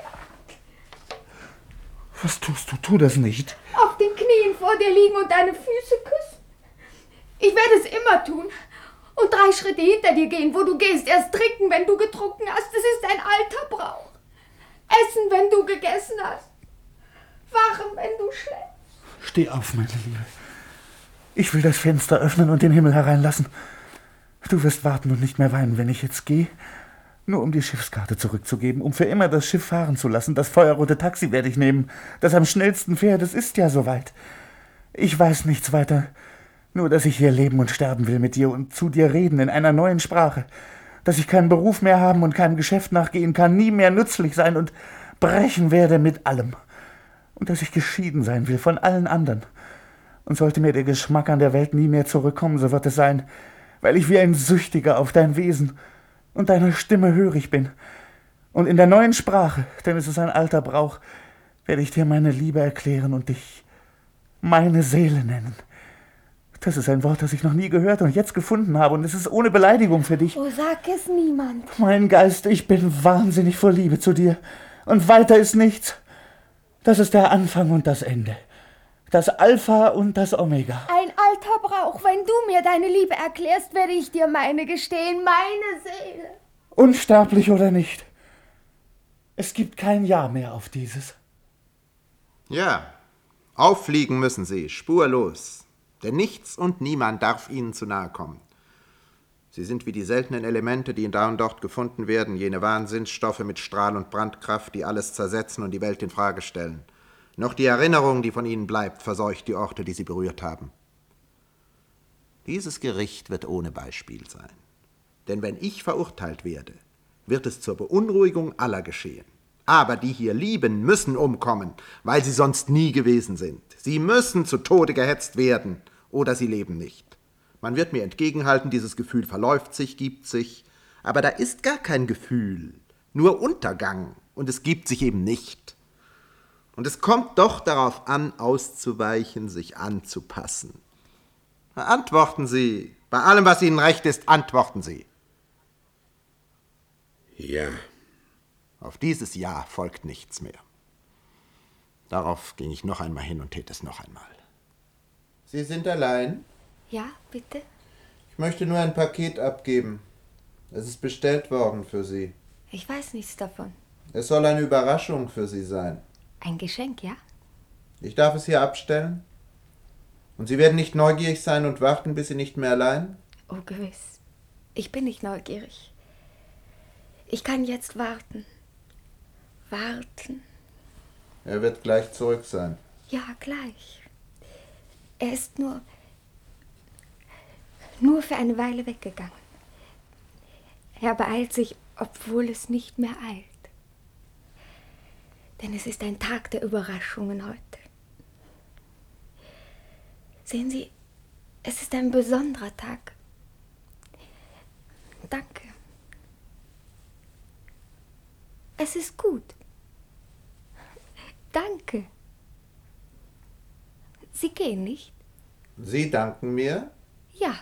Was tust du? Tu das nicht. Auf den Knien vor dir liegen und deine Füße küssen. Ich werde es immer tun. Und drei Schritte hinter dir gehen, wo du gehst. Erst trinken, wenn du getrunken hast. Das ist ein alter Brauch. Essen, wenn du gegessen hast. Wachen, wenn du schläfst. Steh auf, meine Liebe. Ich will das Fenster öffnen und den Himmel hereinlassen. Du wirst warten und nicht mehr weinen, wenn ich jetzt gehe. Nur um die Schiffskarte zurückzugeben, um für immer das Schiff fahren zu lassen. Das feuerrote Taxi werde ich nehmen, das am schnellsten fährt. Es ist ja soweit. Ich weiß nichts weiter. Nur, dass ich hier leben und sterben will mit dir und zu dir reden in einer neuen Sprache. Dass ich keinen Beruf mehr haben und keinem Geschäft nachgehen kann, nie mehr nützlich sein und brechen werde mit allem. Und dass ich geschieden sein will von allen anderen. Und sollte mir der Geschmack an der Welt nie mehr zurückkommen, so wird es sein, weil ich wie ein Süchtiger auf dein Wesen und deiner Stimme hörig bin. Und in der neuen Sprache, denn es ist ein alter Brauch, werde ich dir meine Liebe erklären und dich meine Seele nennen. Das ist ein Wort, das ich noch nie gehört und jetzt gefunden habe. Und es ist ohne Beleidigung für dich. Oh, sag es niemand. Mein Geist, ich bin wahnsinnig vor Liebe zu dir. Und weiter ist nichts. Das ist der Anfang und das Ende. Das Alpha und das Omega. Ein alter Brauch. Wenn du mir deine Liebe erklärst, werde ich dir meine gestehen, meine Seele. Unsterblich oder nicht. Es gibt kein Ja mehr auf dieses. Ja, auffliegen müssen sie, spurlos. Denn nichts und niemand darf ihnen zu nahe kommen. Sie sind wie die seltenen Elemente, die da und dort gefunden werden, jene Wahnsinnsstoffe mit Strahl- und Brandkraft, die alles zersetzen und die Welt in Frage stellen. Noch die Erinnerung, die von ihnen bleibt, verseucht die Orte, die sie berührt haben. Dieses Gericht wird ohne Beispiel sein. Denn wenn ich verurteilt werde, wird es zur Beunruhigung aller geschehen. Aber die hier lieben, müssen umkommen, weil sie sonst nie gewesen sind. Sie müssen zu Tode gehetzt werden, oder sie leben nicht. Man wird mir entgegenhalten, dieses Gefühl verläuft sich, gibt sich. Aber da ist gar kein Gefühl, nur Untergang, und es gibt sich eben nicht. Und es kommt doch darauf an, auszuweichen, sich anzupassen. Antworten Sie. Bei allem, was Ihnen recht ist, antworten Sie. Ja. Auf dieses Ja folgt nichts mehr. Darauf ging ich noch einmal hin und täte es noch einmal. Sie sind allein? Ja, bitte? Ich möchte nur ein Paket abgeben. Es ist bestellt worden für Sie. Ich weiß nichts davon. Es soll eine Überraschung für Sie sein. Ein Geschenk, ja? Ich darf es hier abstellen? Und Sie werden nicht neugierig sein und warten, bis Sie nicht mehr allein? Oh, gewiss. Ich bin nicht neugierig. Ich kann jetzt warten. Warten. Er wird gleich zurück sein. Ja, gleich. Er ist nur... nur für eine Weile weggegangen. Er beeilt sich, obwohl es nicht mehr eilt. Denn es ist ein Tag der Überraschungen heute. Sehen Sie, es ist ein besonderer Tag. Danke. Es ist gut. Danke. Sie gehen nicht? Sie danken mir? Ja.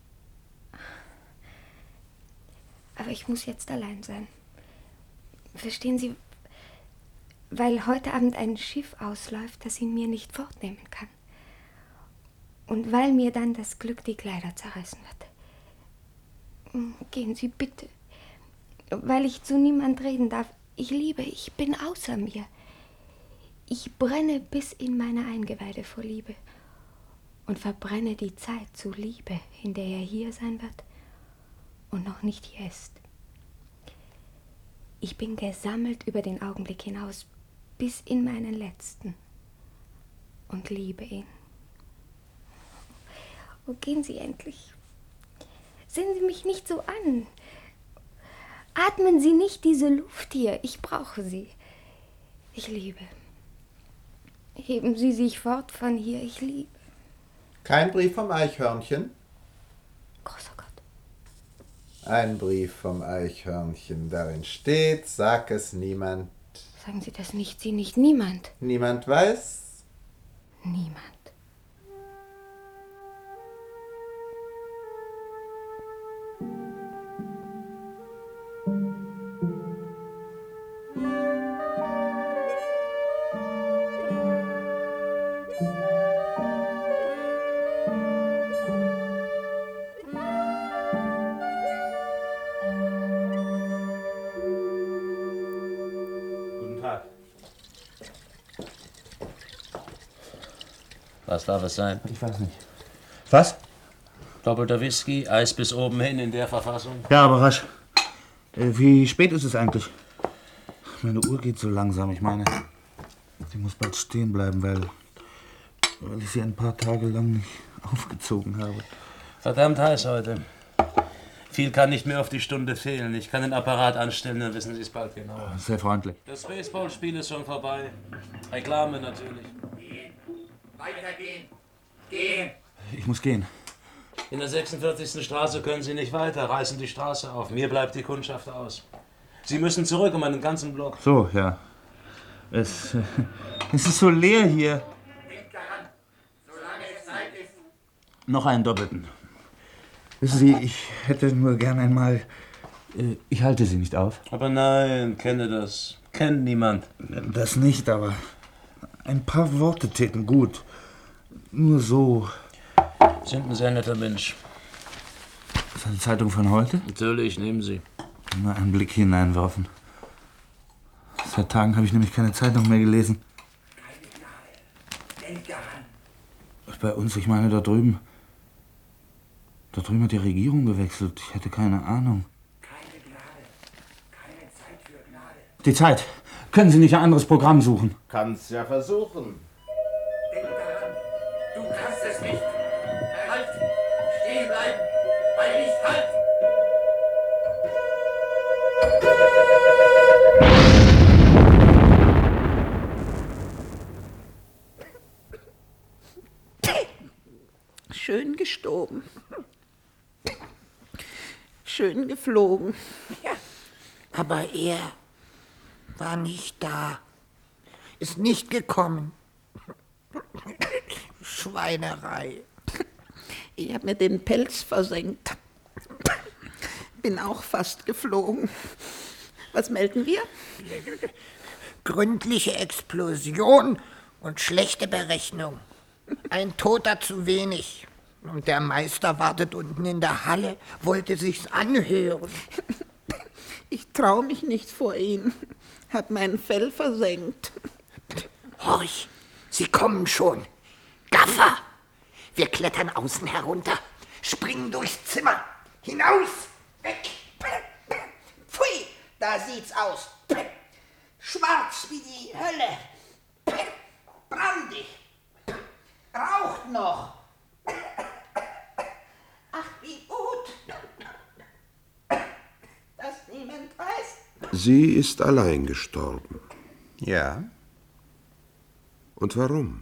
Aber ich muss jetzt allein sein. Verstehen Sie, weil heute Abend ein Schiff ausläuft, das ihn mir nicht fortnehmen kann. Und weil mir dann das Glück die Kleider zerreißen wird. Gehen Sie bitte. Weil ich zu niemand reden darf. Ich liebe, ich bin außer mir. Ich brenne bis in meine Eingeweide vor Liebe und verbrenne die Zeit zu Liebe, in der er hier sein wird und noch nicht hier ist. Ich bin gesammelt über den Augenblick hinaus bis in meinen letzten und liebe ihn. Oh, gehen Sie endlich. Sehen Sie mich nicht so an. Atmen Sie nicht diese Luft hier. Ich brauche sie. Ich liebe. Heben Sie sich fort von hier. Ich liebe. Kein Brief vom Eichhörnchen? Großer Gott. Ein Brief vom Eichhörnchen. Darin steht, sag es niemand. Sagen Sie das nicht, Sie nicht, niemand. Niemand weiß? Niemand. Was darf es sein? Ich weiß nicht. Was? Doppelter Whisky, Eis bis oben hin in der Verfassung? Ja, aber rasch. Äh, wie spät ist es eigentlich? Meine Uhr geht so langsam. Ich meine, sie muss bald stehen bleiben, weil, weil ich sie ein paar Tage lang nicht aufgezogen habe. Verdammt heiß heute. Viel kann nicht mehr auf die Stunde fehlen. Ich kann den Apparat anstellen, dann wissen Sie es bald genauer. Sehr freundlich. Das Baseballspiel ist schon vorbei. Reklame natürlich. Weitergehen. Gehen. Ich muss gehen. In der sechsundvierzigsten Straße können Sie nicht weiter. Reißen die Straße auf. Mir bleibt die Kundschaft aus. Sie müssen zurück um einen ganzen Block. So, ja. Es, es ist so leer hier. Denkt daran, solange es Zeit ist. Noch einen doppelten. Wissen Sie, ich hätte nur gern einmal... Äh, ich halte Sie nicht auf. Aber nein, kenne das. Kennt niemand. Das nicht, aber ein paar Worte täten gut. Nur so. Sind ein sehr netter Mensch. Ist das eine Zeitung von heute? Natürlich, nehmen Sie. Nur einen Blick hineinwerfen. Seit Tagen habe ich nämlich keine Zeitung mehr gelesen. Denk daran. Bei uns, ich meine da drüben. Da drüben hat die Regierung gewechselt. Ich hätte keine Ahnung. Keine Gnade. Keine Zeit für Gnade. Die Zeit. Können Sie nicht ein anderes Programm suchen? Kannst ja versuchen. Denk daran. Du kannst es nicht. Halt. Stehen bleiben. Bei Licht, halt. Schön gestoben. Schön geflogen. Ja, aber er war nicht da. Ist nicht gekommen. Schweinerei. Ich habe mir den Pelz versenkt. Bin auch fast geflogen. Was melden wir? Gründliche Explosion und schlechte Berechnung. Ein Toter zu wenig. Und der Meister wartet unten in der Halle, wollte sich's anhören. Ich trau mich nicht vor ihm. Hab mein Fell versenkt. Horch, sie kommen schon. Gaffer! Wir klettern außen herunter, springen durchs Zimmer, hinaus, weg. Pfui, da sieht's aus. Schwarz wie die Hölle. Brandig. Raucht noch. Ach, wie gut, dass niemand weiß. Sie ist allein gestorben. Ja. Und warum?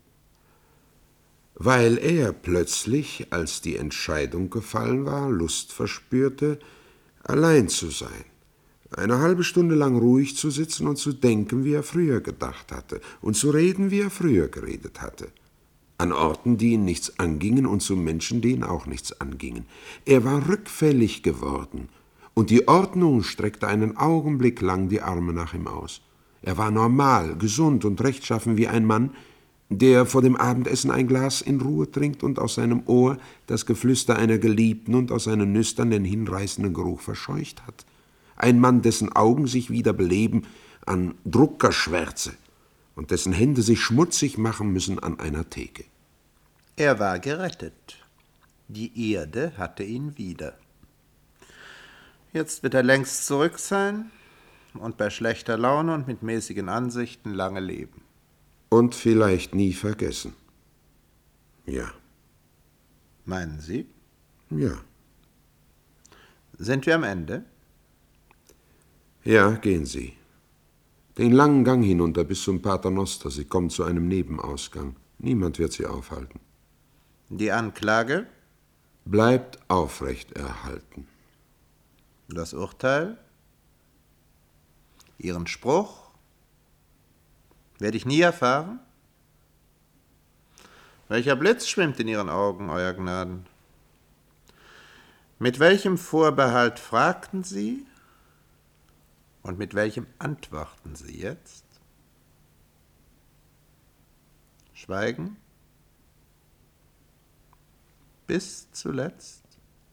Weil er plötzlich, als die Entscheidung gefallen war, Lust verspürte, allein zu sein. Eine halbe Stunde lang ruhig zu sitzen und zu denken, wie er früher gedacht hatte, und zu reden, wie er früher geredet hatte. An Orten, die ihn nichts angingen, und zu Menschen, die ihn auch nichts angingen. Er war rückfällig geworden, und die Ordnung streckte einen Augenblick lang die Arme nach ihm aus. Er war normal, gesund und rechtschaffen wie ein Mann, der vor dem Abendessen ein Glas in Ruhe trinkt und aus seinem Ohr das Geflüster einer Geliebten und aus seinen Nüstern den hinreißenden Geruch verscheucht hat. Ein Mann, dessen Augen sich wieder beleben an Druckerschwärze und dessen Hände sich schmutzig machen müssen an einer Theke. Er war gerettet. Die Erde hatte ihn wieder. Jetzt wird er längst zurück sein und bei schlechter Laune und mit mäßigen Ansichten lange leben. Und vielleicht nie vergessen. Ja. Meinen Sie? Ja. Sind wir am Ende? Ja, gehen Sie. Den langen Gang hinunter bis zum Pater Noster. Sie kommen zu einem Nebenausgang. Niemand wird Sie aufhalten. Die Anklage? Bleibt aufrecht erhalten. Das Urteil? Ihren Spruch? Werde ich nie erfahren? Welcher Blitz schwimmt in Ihren Augen, Euer Gnaden? Mit welchem Vorbehalt fragten Sie? Und mit welchem antworten Sie jetzt? Schweigen? Bis zuletzt?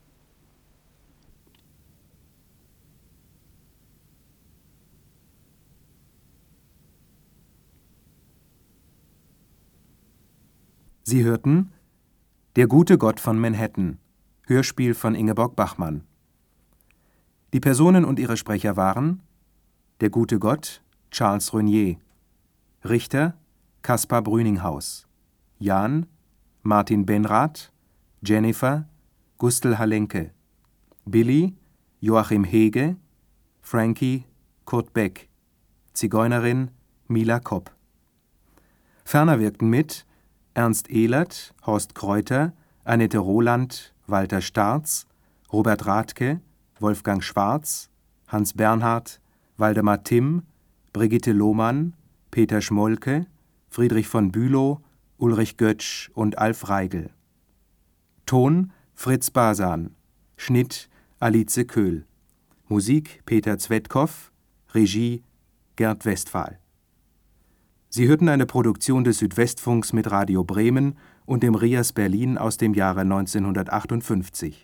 Sie hörten Der gute Gott von Manhattan, Hörspiel von Ingeborg Bachmann. Die Personen und ihre Sprecher waren: Der gute Gott, Charles Reunier; Richter, Kaspar Brüninghaus; Jan, Martin Benrath; Jennifer, Gustl Halenke; Billy, Joachim Hege; Frankie, Kurt Beck; Zigeunerin, Mila Kopp. Ferner wirkten mit Ernst Ehlert, Horst Kräuter, Annette Roland, Walter Starz, Robert Rathke, Wolfgang Schwarz, Hans Bernhard, Waldemar Timm, Brigitte Lohmann, Peter Schmolke, Friedrich von Bülow, Ulrich Götsch und Alf Reigel. Ton Fritz Basan, Schnitt Alice Köhl, Musik Peter Zvedkow, Regie Gerd Westphal. Sie hörten eine Produktion des Südwestfunks mit Radio Bremen und dem R I A S Berlin aus dem Jahre neunzehnhundertachtundfünfzig.